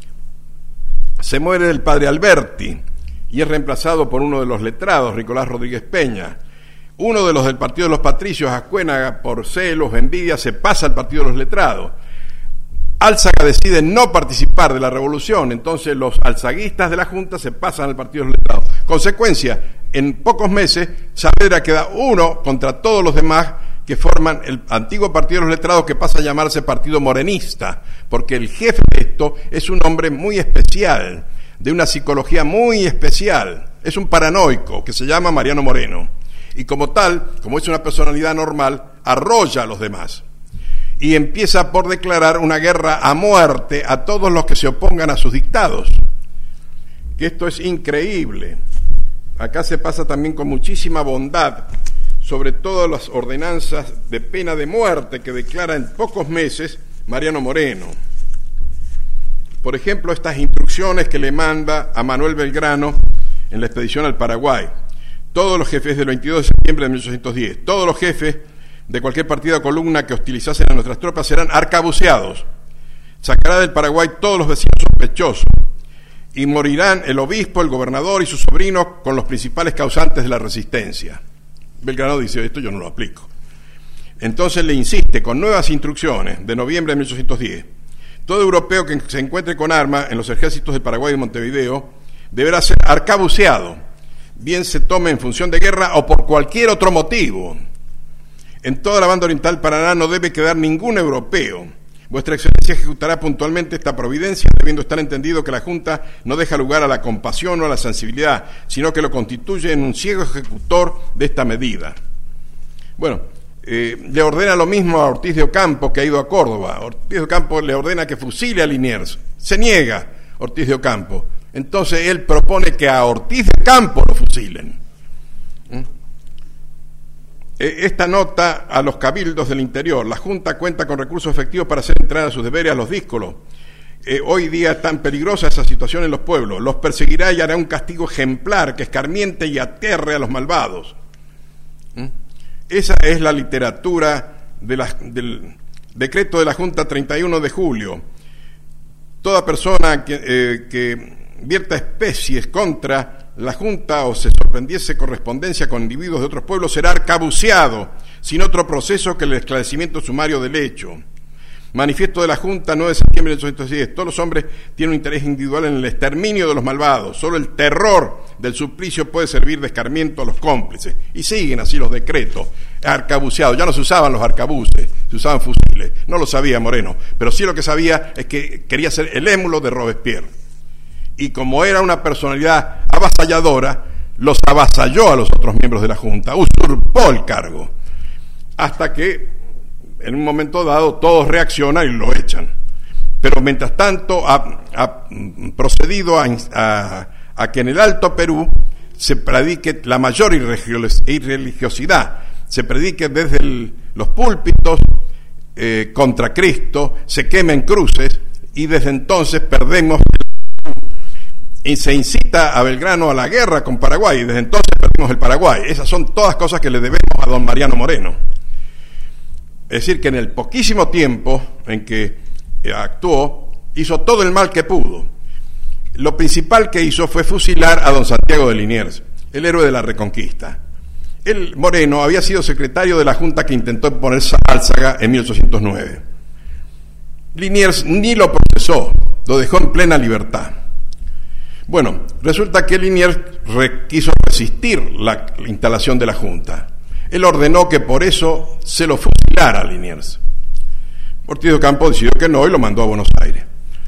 Se muere el padre Alberti y es reemplazado por uno de los letrados, Nicolás Rodríguez Peña. Uno de los del Partido de los Patricios, Ascuénaga, por celos, envidia, se pasa al Partido de los Letrados. Álzaga decide no participar de la revolución, entonces los alzaguistas de la Junta se pasan al Partido de los Letrados. Consecuencia, en pocos meses Saavedra queda uno contra todos los demás que forman el antiguo Partido de los Letrados, que pasa a llamarse Partido Morenista, porque el jefe de esto es un hombre muy especial, de una psicología muy especial, es un paranoico que se llama Mariano Moreno, y como tal, como es una personalidad normal, arrolla a los demás, y empieza por declarar una guerra a muerte a todos los que se opongan a sus dictados, que esto es increíble. Acá se pasa también con muchísima bondad sobre todas las ordenanzas de pena de muerte que declara en pocos meses Mariano Moreno. Por ejemplo, estas instrucciones que le manda a Manuel Belgrano en la expedición al Paraguay. Todos los jefes del veintidós de septiembre de mil ochocientos diez, todos los jefes de cualquier partido o columna que hostilizasen a nuestras tropas serán arcabuceados. Sacará del Paraguay todos los vecinos sospechosos y morirán el obispo, el gobernador y sus sobrinos con los principales causantes de la resistencia. Belgrano dice, esto yo no lo aplico. Entonces le insiste con nuevas instrucciones de noviembre de mil ochocientos diez. Todo europeo que se encuentre con arma en los ejércitos del Paraguay y de Montevideo deberá ser arcabuceado, bien se tome en función de guerra o por cualquier otro motivo. En toda la banda oriental Paraná no debe quedar ningún europeo. Vuestra Excelencia ejecutará puntualmente esta providencia, debiendo estar entendido que la Junta no deja lugar a la compasión o a la sensibilidad, sino que lo constituye en un ciego ejecutor de esta medida. Bueno, eh, le ordena lo mismo a Ortiz de Ocampo, que ha ido a Córdoba. Ortiz de Ocampo le ordena que fusile a Liniers. Se niega Ortiz de Ocampo. Entonces él propone que a Ortiz de Ocampo lo fusilen. ¿Mm? Esta nota a los cabildos del interior. La Junta cuenta con recursos efectivos para hacer entrar a sus deberes a los díscolos. Eh, hoy día es tan peligrosa esa situación en los pueblos. Los perseguirá y hará un castigo ejemplar que escarmiente y aterre a los malvados. ¿Mm? Esa es la literatura de la, del decreto de la Junta treinta y uno de julio. Toda persona que, eh, que vierta especies contra la Junta o se sorprendiese correspondencia con individuos de otros pueblos será arcabuceado sin otro proceso que el esclarecimiento sumario del hecho. Manifiesto de la Junta, nueve de septiembre de mil ochocientos diez. Todos los hombres tienen un interés individual en el exterminio de los malvados. Solo el terror del suplicio puede servir de escarmiento a los cómplices. Y siguen así los decretos arcabuceados. Ya no se usaban los arcabuces, se usaban fusiles. No lo sabía Moreno, pero sí lo que sabía es que quería ser el émulo de Robespierre. Y como era una personalidad avasalladora, los avasalló a los otros miembros de la Junta, usurpó el cargo, hasta que en un momento dado todos reaccionan y lo echan. Pero mientras tanto ha, ha procedido a, a, a que en el Alto Perú se predique la mayor irreligiosidad, se predique desde el, los púlpitos eh, contra Cristo, se quemen cruces, y desde entonces perdemos, y se incita a Belgrano a la guerra con Paraguay, y desde entonces perdimos el Paraguay. Esas son todas cosas que le debemos a don Mariano Moreno. Es decir, que en el poquísimo tiempo en que actuó, hizo todo el mal que pudo. Lo principal que hizo fue fusilar a don Santiago de Liniers, el héroe de la Reconquista. El Moreno había sido secretario de la Junta que intentó poner Álzaga en mil ochocientos nueve. Liniers ni lo procesó, lo dejó en plena libertad. Bueno, resulta que Liniers re- quiso resistir la, la instalación de la Junta. Él ordenó que por eso se lo fusilara a Liniers. Ortiz de Ocampo decidió que no y lo mandó a Buenos Aires.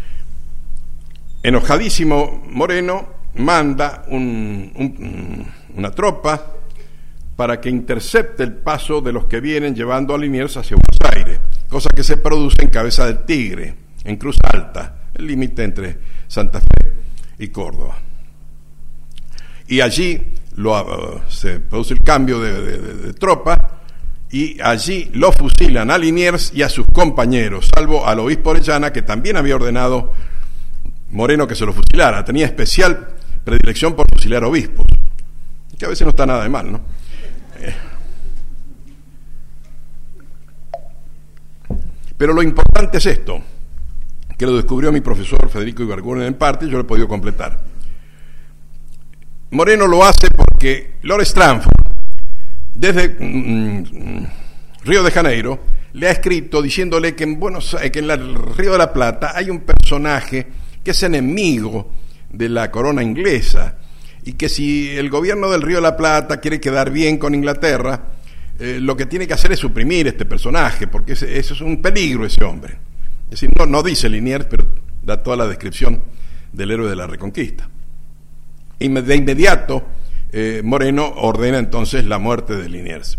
Enojadísimo, Moreno manda un, un, una tropa para que intercepte el paso de los que vienen llevando a Liniers hacia Buenos Aires, cosa que se produce en Cabeza del Tigre, en Cruz Alta, el límite entre Santa Fe y Córdoba. Y allí lo, uh, se produce el cambio de, de, de, de tropa, y allí lo fusilan a Liniers y a sus compañeros, salvo al obispo Orellana, que también había ordenado Moreno que se lo fusilara. Tenía especial predilección por fusilar obispos, que a veces no está nada de mal, ¿no? Eh. Pero lo importante es esto, que lo descubrió mi profesor Federico Ibargüen en parte, y yo lo he podido completar. Moreno lo hace porque Lord Stranford, desde mm, Río de Janeiro, le ha escrito diciéndole que en, Buenos, que en el Río de la Plata hay un personaje que es enemigo de la corona inglesa, y que si el gobierno del Río de la Plata quiere quedar bien con Inglaterra, eh, lo que tiene que hacer es suprimir este personaje, porque ese, eso es un peligro, ese hombre. Es decir, no, no dice Liniers, pero da toda la descripción del héroe de la Reconquista. Y de inmediato eh, Moreno ordena entonces la muerte de Liniers.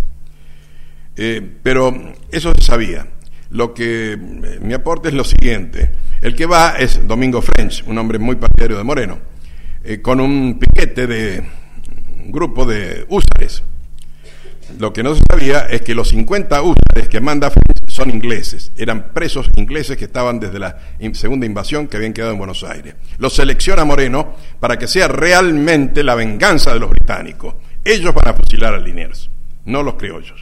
Eh, pero eso se sabía. Lo que eh, mi aporte es lo siguiente: el que va es Domingo French, un hombre muy partidario de Moreno, eh, con un piquete de un grupo de húsares. Lo que no se sabía es que los cincuenta húsares que manda French son ingleses, eran presos ingleses que estaban desde la segunda invasión, que habían quedado en Buenos Aires. Los selecciona Moreno para que sea realmente la venganza de los británicos. Ellos van a fusilar a Liniers, no los criollos.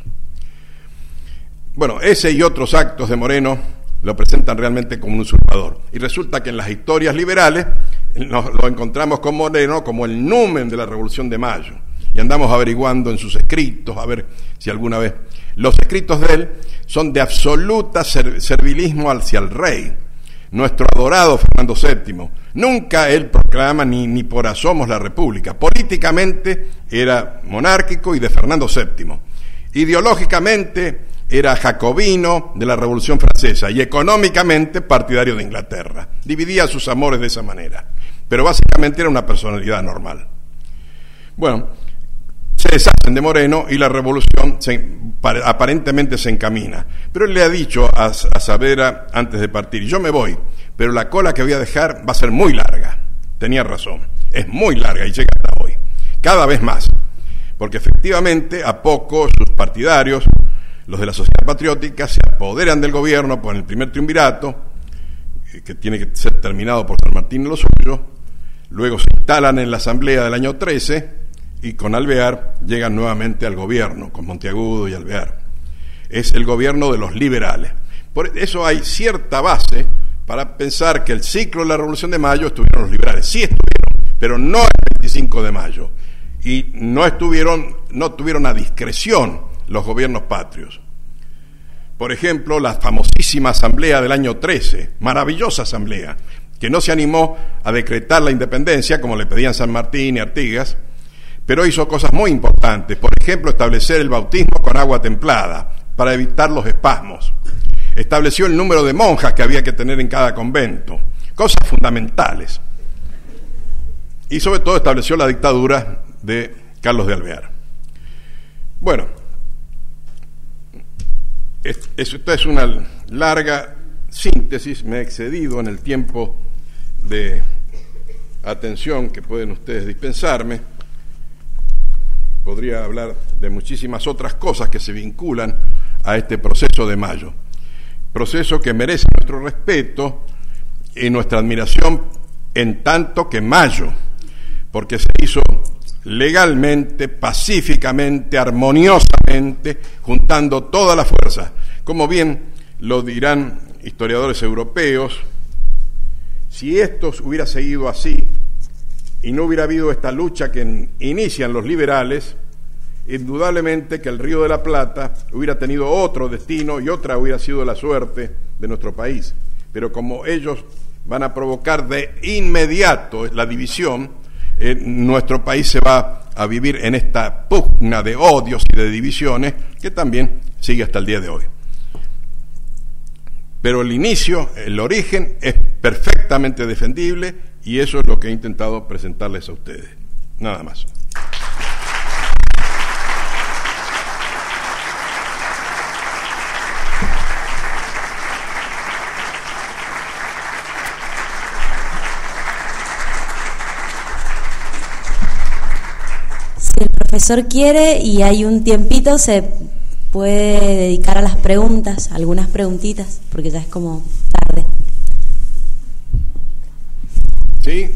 Bueno, ese y otros actos de Moreno lo presentan realmente como un usurpador. Y resulta que en las historias liberales nos lo encontramos con Moreno como el numen de la Revolución de Mayo. Y andamos averiguando en sus escritos, a ver si alguna vez... Los escritos de él son de absoluta ser, servilismo hacia el rey, nuestro adorado Fernando séptimo. Nunca él proclama ni, ni por asomos la república. Políticamente era monárquico y de Fernando séptimo. Ideológicamente era jacobino de la Revolución Francesa y económicamente partidario de Inglaterra. Dividía sus amores de esa manera, pero básicamente era una personalidad normal. Bueno, se deshacen de Moreno y la revolución se, aparentemente se encamina. Pero él le ha dicho a, a Saavedra antes de partir: yo me voy, pero la cola que voy a dejar va a ser muy larga. Tenía razón, es muy larga y llega hasta hoy, cada vez más, porque efectivamente a poco sus partidarios, los de la Sociedad Patriótica, se apoderan del gobierno por el primer triunvirato, que tiene que ser terminado por San Martín y los suyos. Luego se instalan en la Asamblea del año trece y con Alvear llegan nuevamente al gobierno, con Monteagudo y Alvear. Es el gobierno de los liberales. Por eso hay cierta base para pensar que el ciclo de la Revolución de Mayo estuvieron los liberales. Sí estuvieron, pero no el veinticinco de mayo. Y no estuvieron, no tuvieron a discreción los gobiernos patrios. Por ejemplo, la famosísima asamblea del año trece, maravillosa asamblea, que no se animó a decretar la independencia como le pedían San Martín y Artigas, pero hizo cosas muy importantes. Por ejemplo, establecer el bautismo con agua templada para evitar los espasmos. Estableció el número de monjas que había que tener en cada convento, cosas fundamentales. Y sobre todo estableció la dictadura de Carlos de Alvear. Bueno, esta es una larga síntesis, me he excedido en el tiempo de atención que pueden ustedes dispensarme. Podría hablar de muchísimas otras cosas que se vinculan a este proceso de Mayo, proceso que merece nuestro respeto y nuestra admiración en tanto que Mayo, porque se hizo legalmente, pacíficamente, armoniosamente, juntando todas las fuerzas. Como bien lo dirán historiadores europeos, si esto hubiera seguido así y no hubiera habido esta lucha que inician los liberales, indudablemente que el Río de la Plata hubiera tenido otro destino y otra hubiera sido la suerte de nuestro país. Pero como ellos van a provocar de inmediato la división, Eh, nuestro país se va a vivir en esta pugna de odios y de divisiones que también sigue hasta el día de hoy. Pero el inicio, el origen es perfectamente defendible y eso es lo que he intentado presentarles a ustedes. Nada más.
Si el profesor quiere y hay un tiempito, se puede dedicar a las preguntas, algunas preguntitas, porque ya es como tarde.
¿Sí?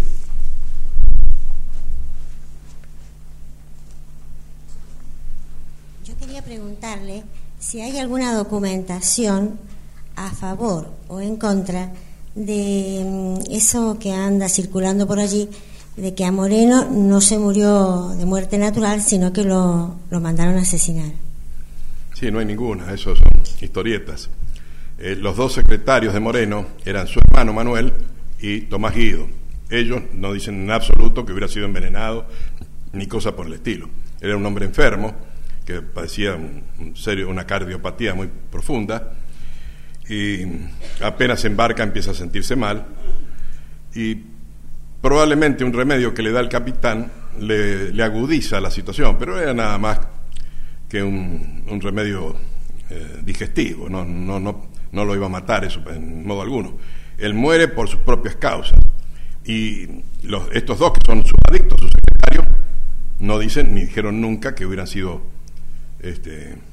Yo quería preguntarle si hay alguna documentación a favor o en contra de eso que anda circulando por allí, de que a Moreno no se murió de muerte natural, sino que lo, lo mandaron a asesinar.
Sí, no hay ninguna, eso son historietas. Eh, los dos secretarios de Moreno eran su hermano Manuel y Tomás Guido. Ellos no dicen en absoluto que hubiera sido envenenado, ni cosa por el estilo. Era un hombre enfermo, que padecía un, un serio, una cardiopatía muy profunda, y apenas se embarca empieza a sentirse mal, y probablemente un remedio que le da el capitán le, le agudiza la situación, pero era nada más que un, un remedio eh, digestivo, no, no, no, no lo iba a matar eso en modo alguno. Él muere por sus propias causas, y los, estos dos que son sus adictos, sus secretarios, no dicen ni dijeron nunca que hubieran sido este eh,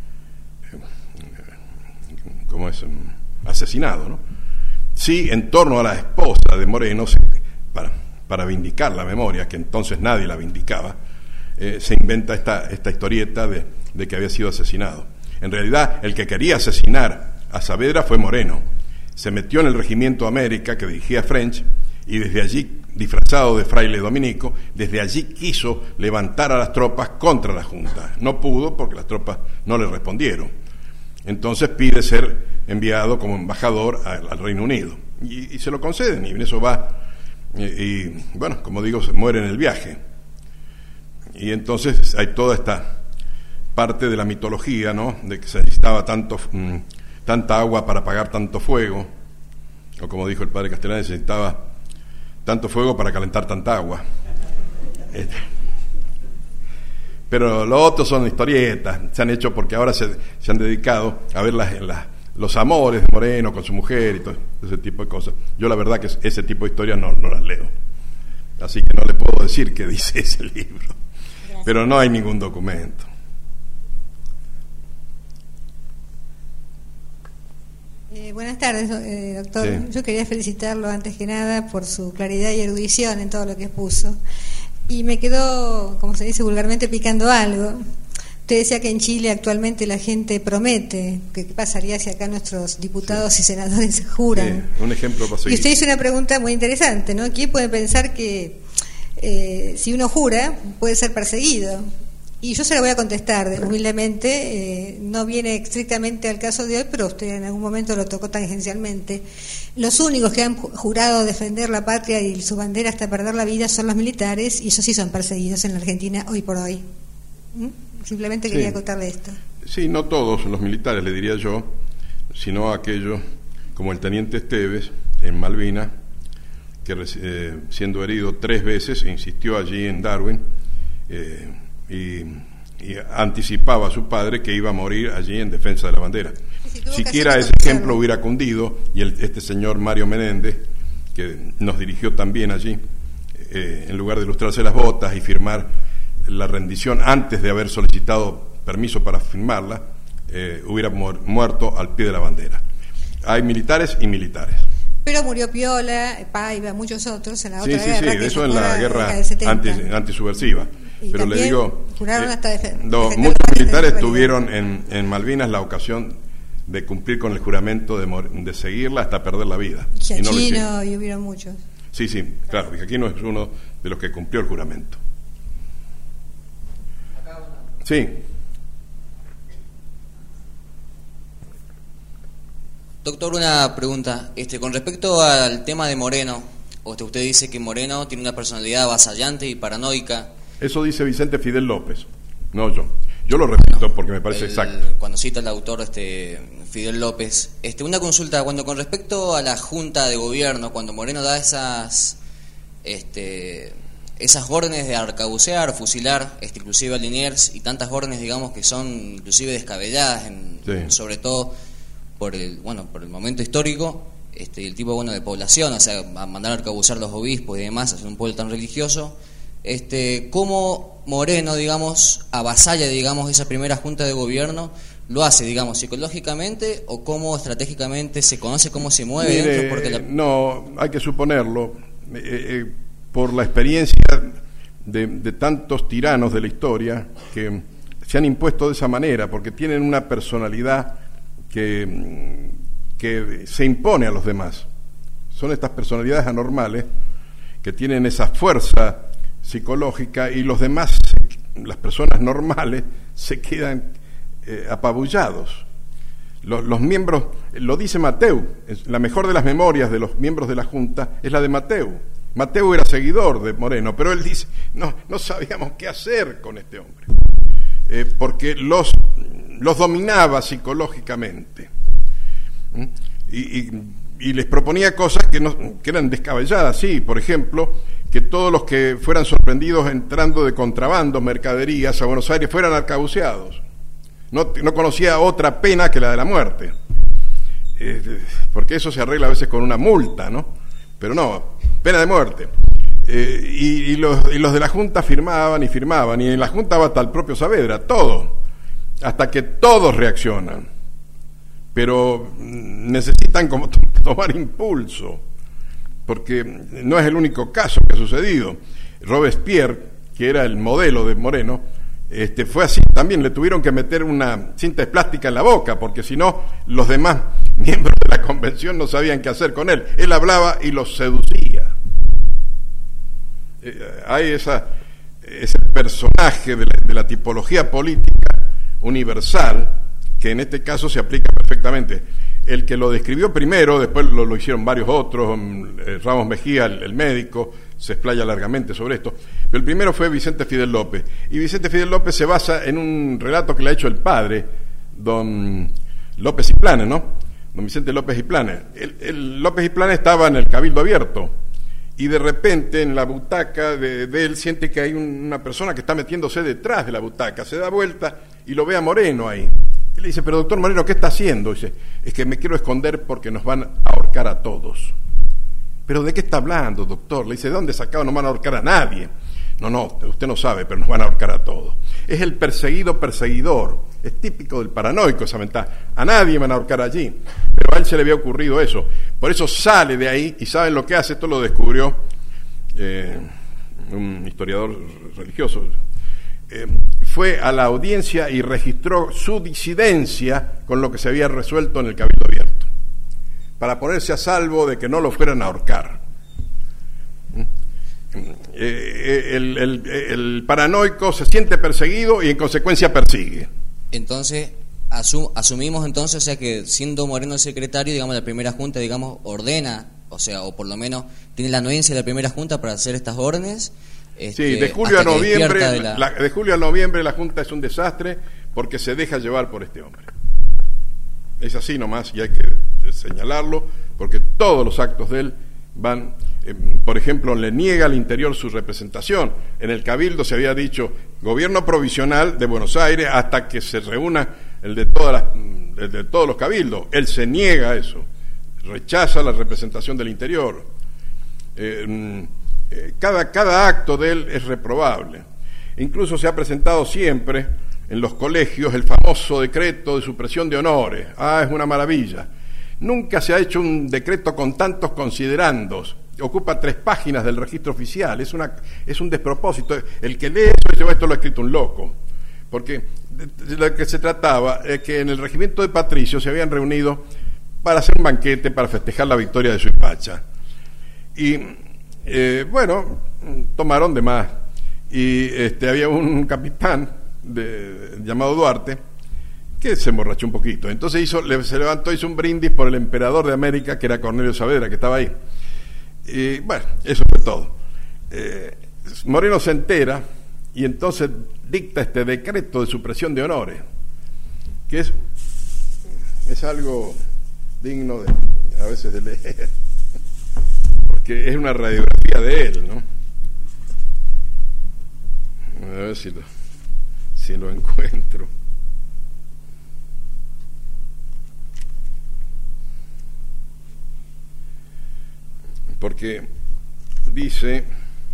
¿cómo es? asesinados, ¿no? Sí, en torno a la esposa de Moreno se, Para, para vindicar la memoria, que entonces nadie la vindicaba, eh, se inventa esta, esta historieta de, de que había sido asesinado. En realidad, el que quería asesinar a Saavedra fue Moreno. Se metió en el Regimiento América, que dirigía French, y desde allí, disfrazado de fraile dominico, desde allí quiso levantar a las tropas contra la Junta. No pudo porque las tropas no le respondieron. Entonces pide ser enviado como embajador al, al Reino Unido. Y, y se lo conceden, y en eso va. Y, y bueno, como digo, se muere en el viaje. Y entonces hay toda esta parte de la mitología, ¿no? De que se necesitaba tanto, mmm, tanta agua para apagar tanto fuego, o como dijo el padre Castellani, se necesitaba tanto fuego para calentar tanta agua. Este. Pero lo otro son historietas, se han hecho porque ahora se, se han dedicado a ver las, las, los amores de Moreno con su mujer y todo ese tipo de cosas. Yo la verdad que ese tipo de historias no, no las leo, así que no le puedo decir qué dice ese libro. Gracias. Pero no hay ningún documento.
Eh, buenas tardes, eh, doctor.
Sí.
Yo quería felicitarlo antes que nada por su claridad y erudición en todo lo que expuso. Y me quedó, como se dice vulgarmente, picando algo. Usted decía que en Chile actualmente la gente promete. ¿Qué pasaría si acá nuestros diputados sí. y senadores juran?
Sí, un ejemplo para seguir.
Y usted hizo una pregunta muy interesante, ¿no? ¿Quién puede pensar que eh, si uno jura puede ser perseguido? Y yo se la voy a contestar humildemente, eh, no viene estrictamente al caso de hoy, pero usted en algún momento lo tocó tangencialmente. Los únicos que han jurado defender la patria y su bandera hasta perder la vida son los militares, y esos sí son perseguidos en la Argentina hoy por hoy. ¿Mm? Simplemente quería
Sí.
acotarle esto.
Sí, no todos los militares, le diría yo, sino aquellos como el teniente Esteves en Malvinas, que eh, siendo herido tres veces insistió allí en Darwin eh, y, y anticipaba a su padre que iba a morir allí en defensa de la bandera.
Si
Siquiera ese ejemplo hubiera cundido, y el, este señor Mario Menéndez, que nos dirigió también allí, eh, en lugar de lustrarse las botas y firmar la rendición antes de haber solicitado permiso para firmarla, eh, hubiera mu- muerto al pie de la bandera. Hay militares y militares.
Pero murió Piola, Paiva, muchos otros en la
Sí,
otra
sí,
guerra.
sí,
que
eso
fue
en la
década
guerra
del setenta.
anti, antisubversiva.
Y
Pero le
también
digo,
juraron hasta defe-
no,
defender
muchos
la patria
militares
en realidad.
tuvieron en, en Malvinas la ocasión de cumplir con el juramento de, mor- de seguirla hasta perder la vida. Y no lo hicieron.
Giachino, y hubieron muchos.
Sí, sí, claro, Giachino es uno de los que cumplió el juramento. Sí.
Doctor, una pregunta. Este, con respecto al tema de Moreno, usted, usted dice que Moreno tiene una personalidad avasallante y paranoica.
Eso dice Vicente Fidel López, no yo. Yo lo repito porque me parece
El-
exacto.
Cuando cita el autor este, Fidel López. Este, una consulta, cuando con respecto a la Junta de Gobierno, cuando Moreno da esas este, esas órdenes de arcabucear, fusilar, este, inclusive a Liniers, y tantas órdenes, digamos, que son inclusive descabelladas, en,
Sí.
sobre todo por el bueno por el momento histórico, este, el tipo bueno de población, o sea, a mandar a arcabucear los obispos y demás, hacer un pueblo tan religioso. Este, ¿cómo Moreno, digamos, avasalla, digamos, esa primera junta de gobierno? ¿Lo hace, digamos, psicológicamente o cómo estratégicamente se conoce cómo se mueve
Mire,
dentro? Porque la...
no, hay que suponerlo, eh, eh, por la experiencia de, de tantos tiranos de la historia que se han impuesto de esa manera, porque tienen una personalidad que, que se impone a los demás. Son estas personalidades anormales que tienen esa fuerza psicológica, y los demás, las personas normales, se quedan eh, apabullados. Los, los miembros, lo dice Mateu, es la mejor de las memorias de los miembros de la Junta es la de Mateu. Mateu era seguidor de Moreno, pero él dice, no, no sabíamos qué hacer con este hombre, eh, porque los, los dominaba psicológicamente. ¿Mm? Y, y, y les proponía cosas que, no, que eran descabelladas, sí, por ejemplo, que todos los que fueran sorprendidos entrando de contrabando, mercaderías a Buenos Aires, fueran arcabuceados. No, no conocía otra pena que la de la muerte, eh, porque eso se arregla a veces con una multa, ¿no? Pero no, pena de muerte. Eh, y, y, los, y los de la Junta firmaban y firmaban, y en la Junta va hasta el propio Saavedra, todo, hasta que todos reaccionan. Pero necesitan como to- tomar impulso, porque no es el único caso que ha sucedido. Robespierre, que era el modelo de Moreno, este, fue así, también le tuvieron que meter una cinta de plástica en la boca, porque si no, los demás miembros de la convención no sabían qué hacer con él. Él hablaba y los seducía. Eh, hay esa, ese personaje de la, de la tipología política universal, que en este caso se aplica perfectamente. El que lo describió primero, después lo, lo hicieron varios otros, eh, Ramos Mejía, el, el médico, se explaya largamente sobre esto, pero el primero fue Vicente Fidel López, y Vicente Fidel López se basa en un relato que le ha hecho el padre, don López y Planes, ¿no? Don Vicente López y Planes. El, el López y Planes estaba en el Cabildo Abierto, y de repente en la butaca de, de él siente que hay un, una persona que está metiéndose detrás de la butaca, se da vuelta y lo ve a Moreno ahí. Y le dice, pero doctor Moreno, ¿qué está haciendo? Dice, es que me quiero esconder porque nos van a ahorcar a todos. ¿Pero de qué está hablando, doctor? Le dice, ¿de dónde sacado? No van a ahorcar a nadie. No, no, usted no sabe, pero nos van a ahorcar a todos. Es el perseguido perseguidor. Es típico del paranoico esa ventaja. A nadie van a ahorcar allí. Pero a él se le había ocurrido eso. Por eso sale de ahí, y ¿saben lo que hace? Esto lo descubrió eh, un historiador religioso. Eh, fue a la audiencia y registró su disidencia con lo que se había resuelto en el Cabildo Abierto, para ponerse a salvo de que no lo fueran a ahorcar. eh, el, el, el paranoico se siente perseguido y en consecuencia persigue.
Entonces, asum, asumimos entonces, o sea, que siendo Moreno el secretario, digamos, la primera junta, digamos, ordena, o sea, o por lo menos tiene la anuencia de la primera junta para hacer estas órdenes. Este,
sí, de julio a noviembre,
de, la...
la, de julio a noviembre la junta es un desastre porque se deja llevar por este hombre. Es así nomás y hay que señalarlo porque todos los actos de él van, eh, por ejemplo, le niega al interior su representación. En el Cabildo se había dicho gobierno provisional de Buenos Aires hasta que se reúna el de todas las, el de todos los cabildos. Él se niega a eso, rechaza la representación del interior. Eh, eh, cada, cada acto de él es reprobable. Incluso se ha presentado siempre en los colegios el famoso decreto de supresión de honores. Ah, es una maravilla. Nunca se ha hecho un decreto con tantos considerandos. Ocupa tres páginas del registro oficial. Es una es un despropósito. El que lee eso dice, esto lo ha escrito un loco. Porque de lo que se trataba es que en el regimiento de patricios se habían reunido para hacer un banquete, para festejar la victoria de Suipacha. Y, eh, bueno, tomaron de más. Y este, había un capitán de, llamado Duarte, que se emborrachó un poquito. Entonces hizo, le, se levantó, hizo un brindis por el emperador de América, que era Cornelio Saavedra, que estaba ahí. Y bueno, eso fue todo. Eh, Moreno se entera y entonces dicta este decreto de supresión de honores, que es, es algo digno de, a veces de leer, porque es una radiografía de él, ¿no? A ver si lo, si lo encuentro. Porque dice,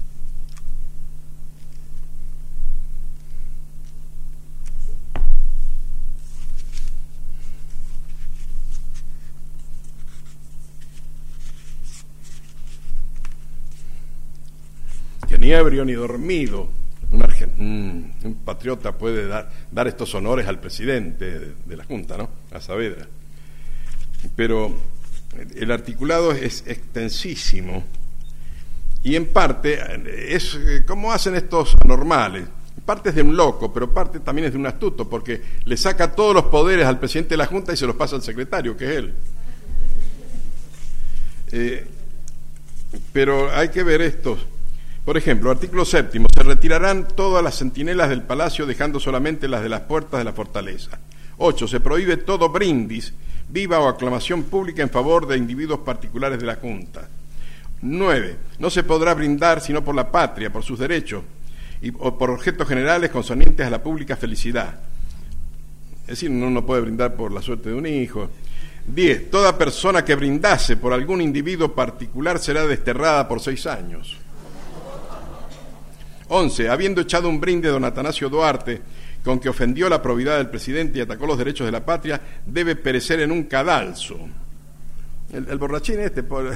que ni ebrio ni dormido un, argen, un, un patriota puede dar, dar estos honores al presidente de, de la Junta, ¿no? A Saavedra. Pero el articulado es extensísimo y en parte es como hacen estos anormales. Parte es de un loco, pero parte también es de un astuto, porque le saca todos los poderes al presidente de la Junta y se los pasa al secretario, que es él. Eh, pero hay que ver estos. Por ejemplo, artículo séptimo, se retirarán todas las centinelas del palacio, dejando solamente las de las puertas de la fortaleza. Ocho, se prohíbe todo brindis, viva o aclamación pública en favor de individuos particulares de la Junta. Nueve, no se podrá brindar sino por la patria, por sus derechos, y, o por objetos generales concernientes a la pública felicidad. Es decir, uno no puede brindar por la suerte de un hijo. Diez, toda persona que brindase por algún individuo particular será desterrada por seis años. Once, habiendo echado un brinde don Atanasio Duarte, con que ofendió la probidad del presidente y atacó los derechos de la patria, debe perecer en un cadalso. El, el borrachín este. Por...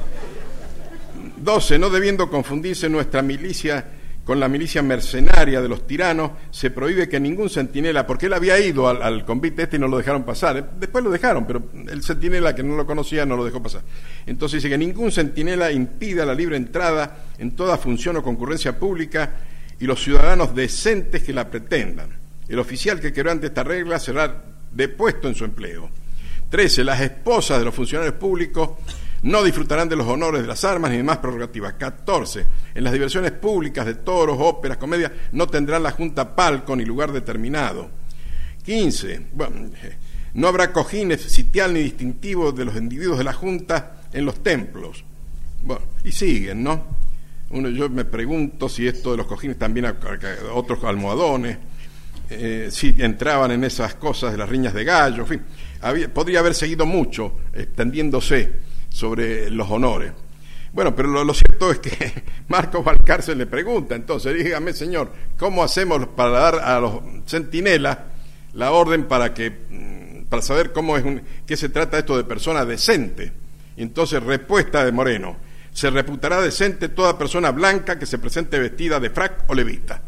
doce, no debiendo confundirse nuestra milicia con la milicia mercenaria de los tiranos, se prohíbe que ningún centinela, porque él había ido al, al convite este y no lo dejaron pasar, después lo dejaron, pero el centinela que no lo conocía no lo dejó pasar. Entonces dice que ningún centinela impida la libre entrada en toda función o concurrencia pública y los ciudadanos decentes que la pretendan. El oficial que quebrante esta regla será depuesto en su empleo. trece. Las esposas de los funcionarios públicos no disfrutarán de los honores de las armas ni demás prerrogativas. catorce. En las diversiones públicas de toros, óperas, comedias, no tendrán la Junta palco ni lugar determinado. quince. Bueno, no habrá cojines sitial ni distintivo de los individuos de la Junta en los templos. Bueno, y siguen, ¿no? Uno, yo me pregunto si esto de los cojines también a, a, a otros almohadones, eh, si entraban en esas cosas de las riñas de gallo, en fin, había, podría haber seguido mucho extendiéndose sobre los honores. Bueno, pero lo, lo cierto es que Marcos Balcarce le pregunta, entonces, dígame, señor, ¿cómo hacemos para dar a los centinelas la orden para que para saber cómo es un, qué se trata esto de persona decente? Y entonces, respuesta de Moreno: se reputará decente toda persona blanca que se presente vestida de frac o levita.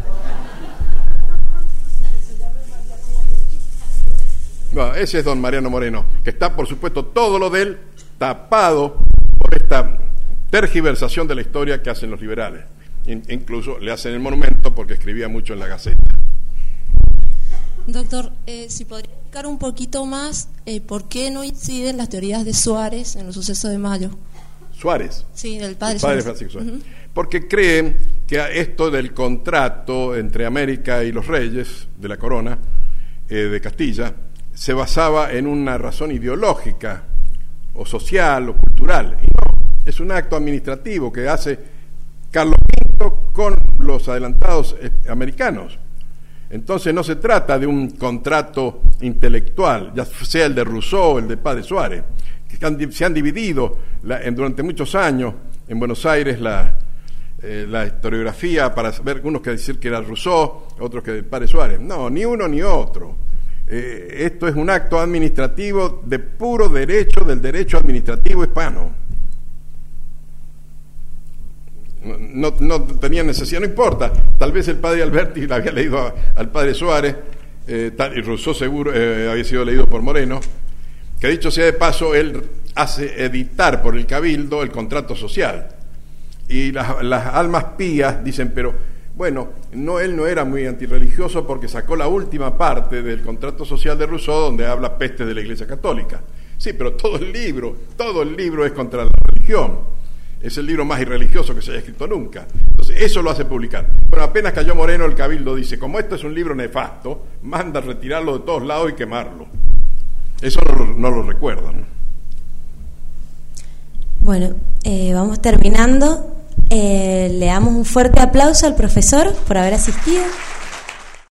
Bueno, ese es don Mariano Moreno, que está, por supuesto, todo lo de él tapado por esta tergiversación de la historia que hacen los liberales. Incluso le hacen el monumento porque escribía mucho en la Gaceta.
Doctor, eh, si podría explicar un poquito más eh, por qué no inciden las teorías de Suárez en los sucesos de mayo.
Suárez.
Sí, del padre,
el padre
Suárez.
Francisco Suárez.
Uh-huh.
Porque creen que esto del contrato entre América y los reyes de la corona eh, de Castilla se basaba en una razón ideológica o social o cultural. Y no, es un acto administrativo que hace Carlos quinto con los adelantados eh, americanos. Entonces no se trata de un contrato intelectual, ya sea el de Rousseau o el del padre Suárez, que han, se han dividido la, en, durante muchos años en Buenos Aires la, eh, la historiografía para ver unos que decir que era Rousseau, otros que el padre Suárez. No, ni uno ni otro. Eh, esto es un acto administrativo de puro derecho del derecho administrativo hispano. No, no tenía necesidad, no importa, tal vez el padre Alberti le había leído a, al padre Suárez, eh, tal, y Rousseau seguro eh, había sido leído por Moreno, que dicho sea de paso, él hace editar por el Cabildo el contrato social, y las, las almas pías dicen, pero bueno, no, él no era muy antirreligioso porque sacó la última parte del contrato social de Rousseau donde habla peste de la Iglesia Católica. Sí, pero todo el libro, todo el libro es contra la religión. Es el libro más irreligioso que se haya escrito nunca. Entonces, eso lo hace publicar. Bueno, apenas cayó Moreno, el Cabildo dice, como esto es un libro nefasto, manda a retirarlo de todos lados y quemarlo. Eso no lo, no lo recuerdan.
Bueno, eh, vamos terminando. Eh, le damos un fuerte aplauso al profesor por haber asistido.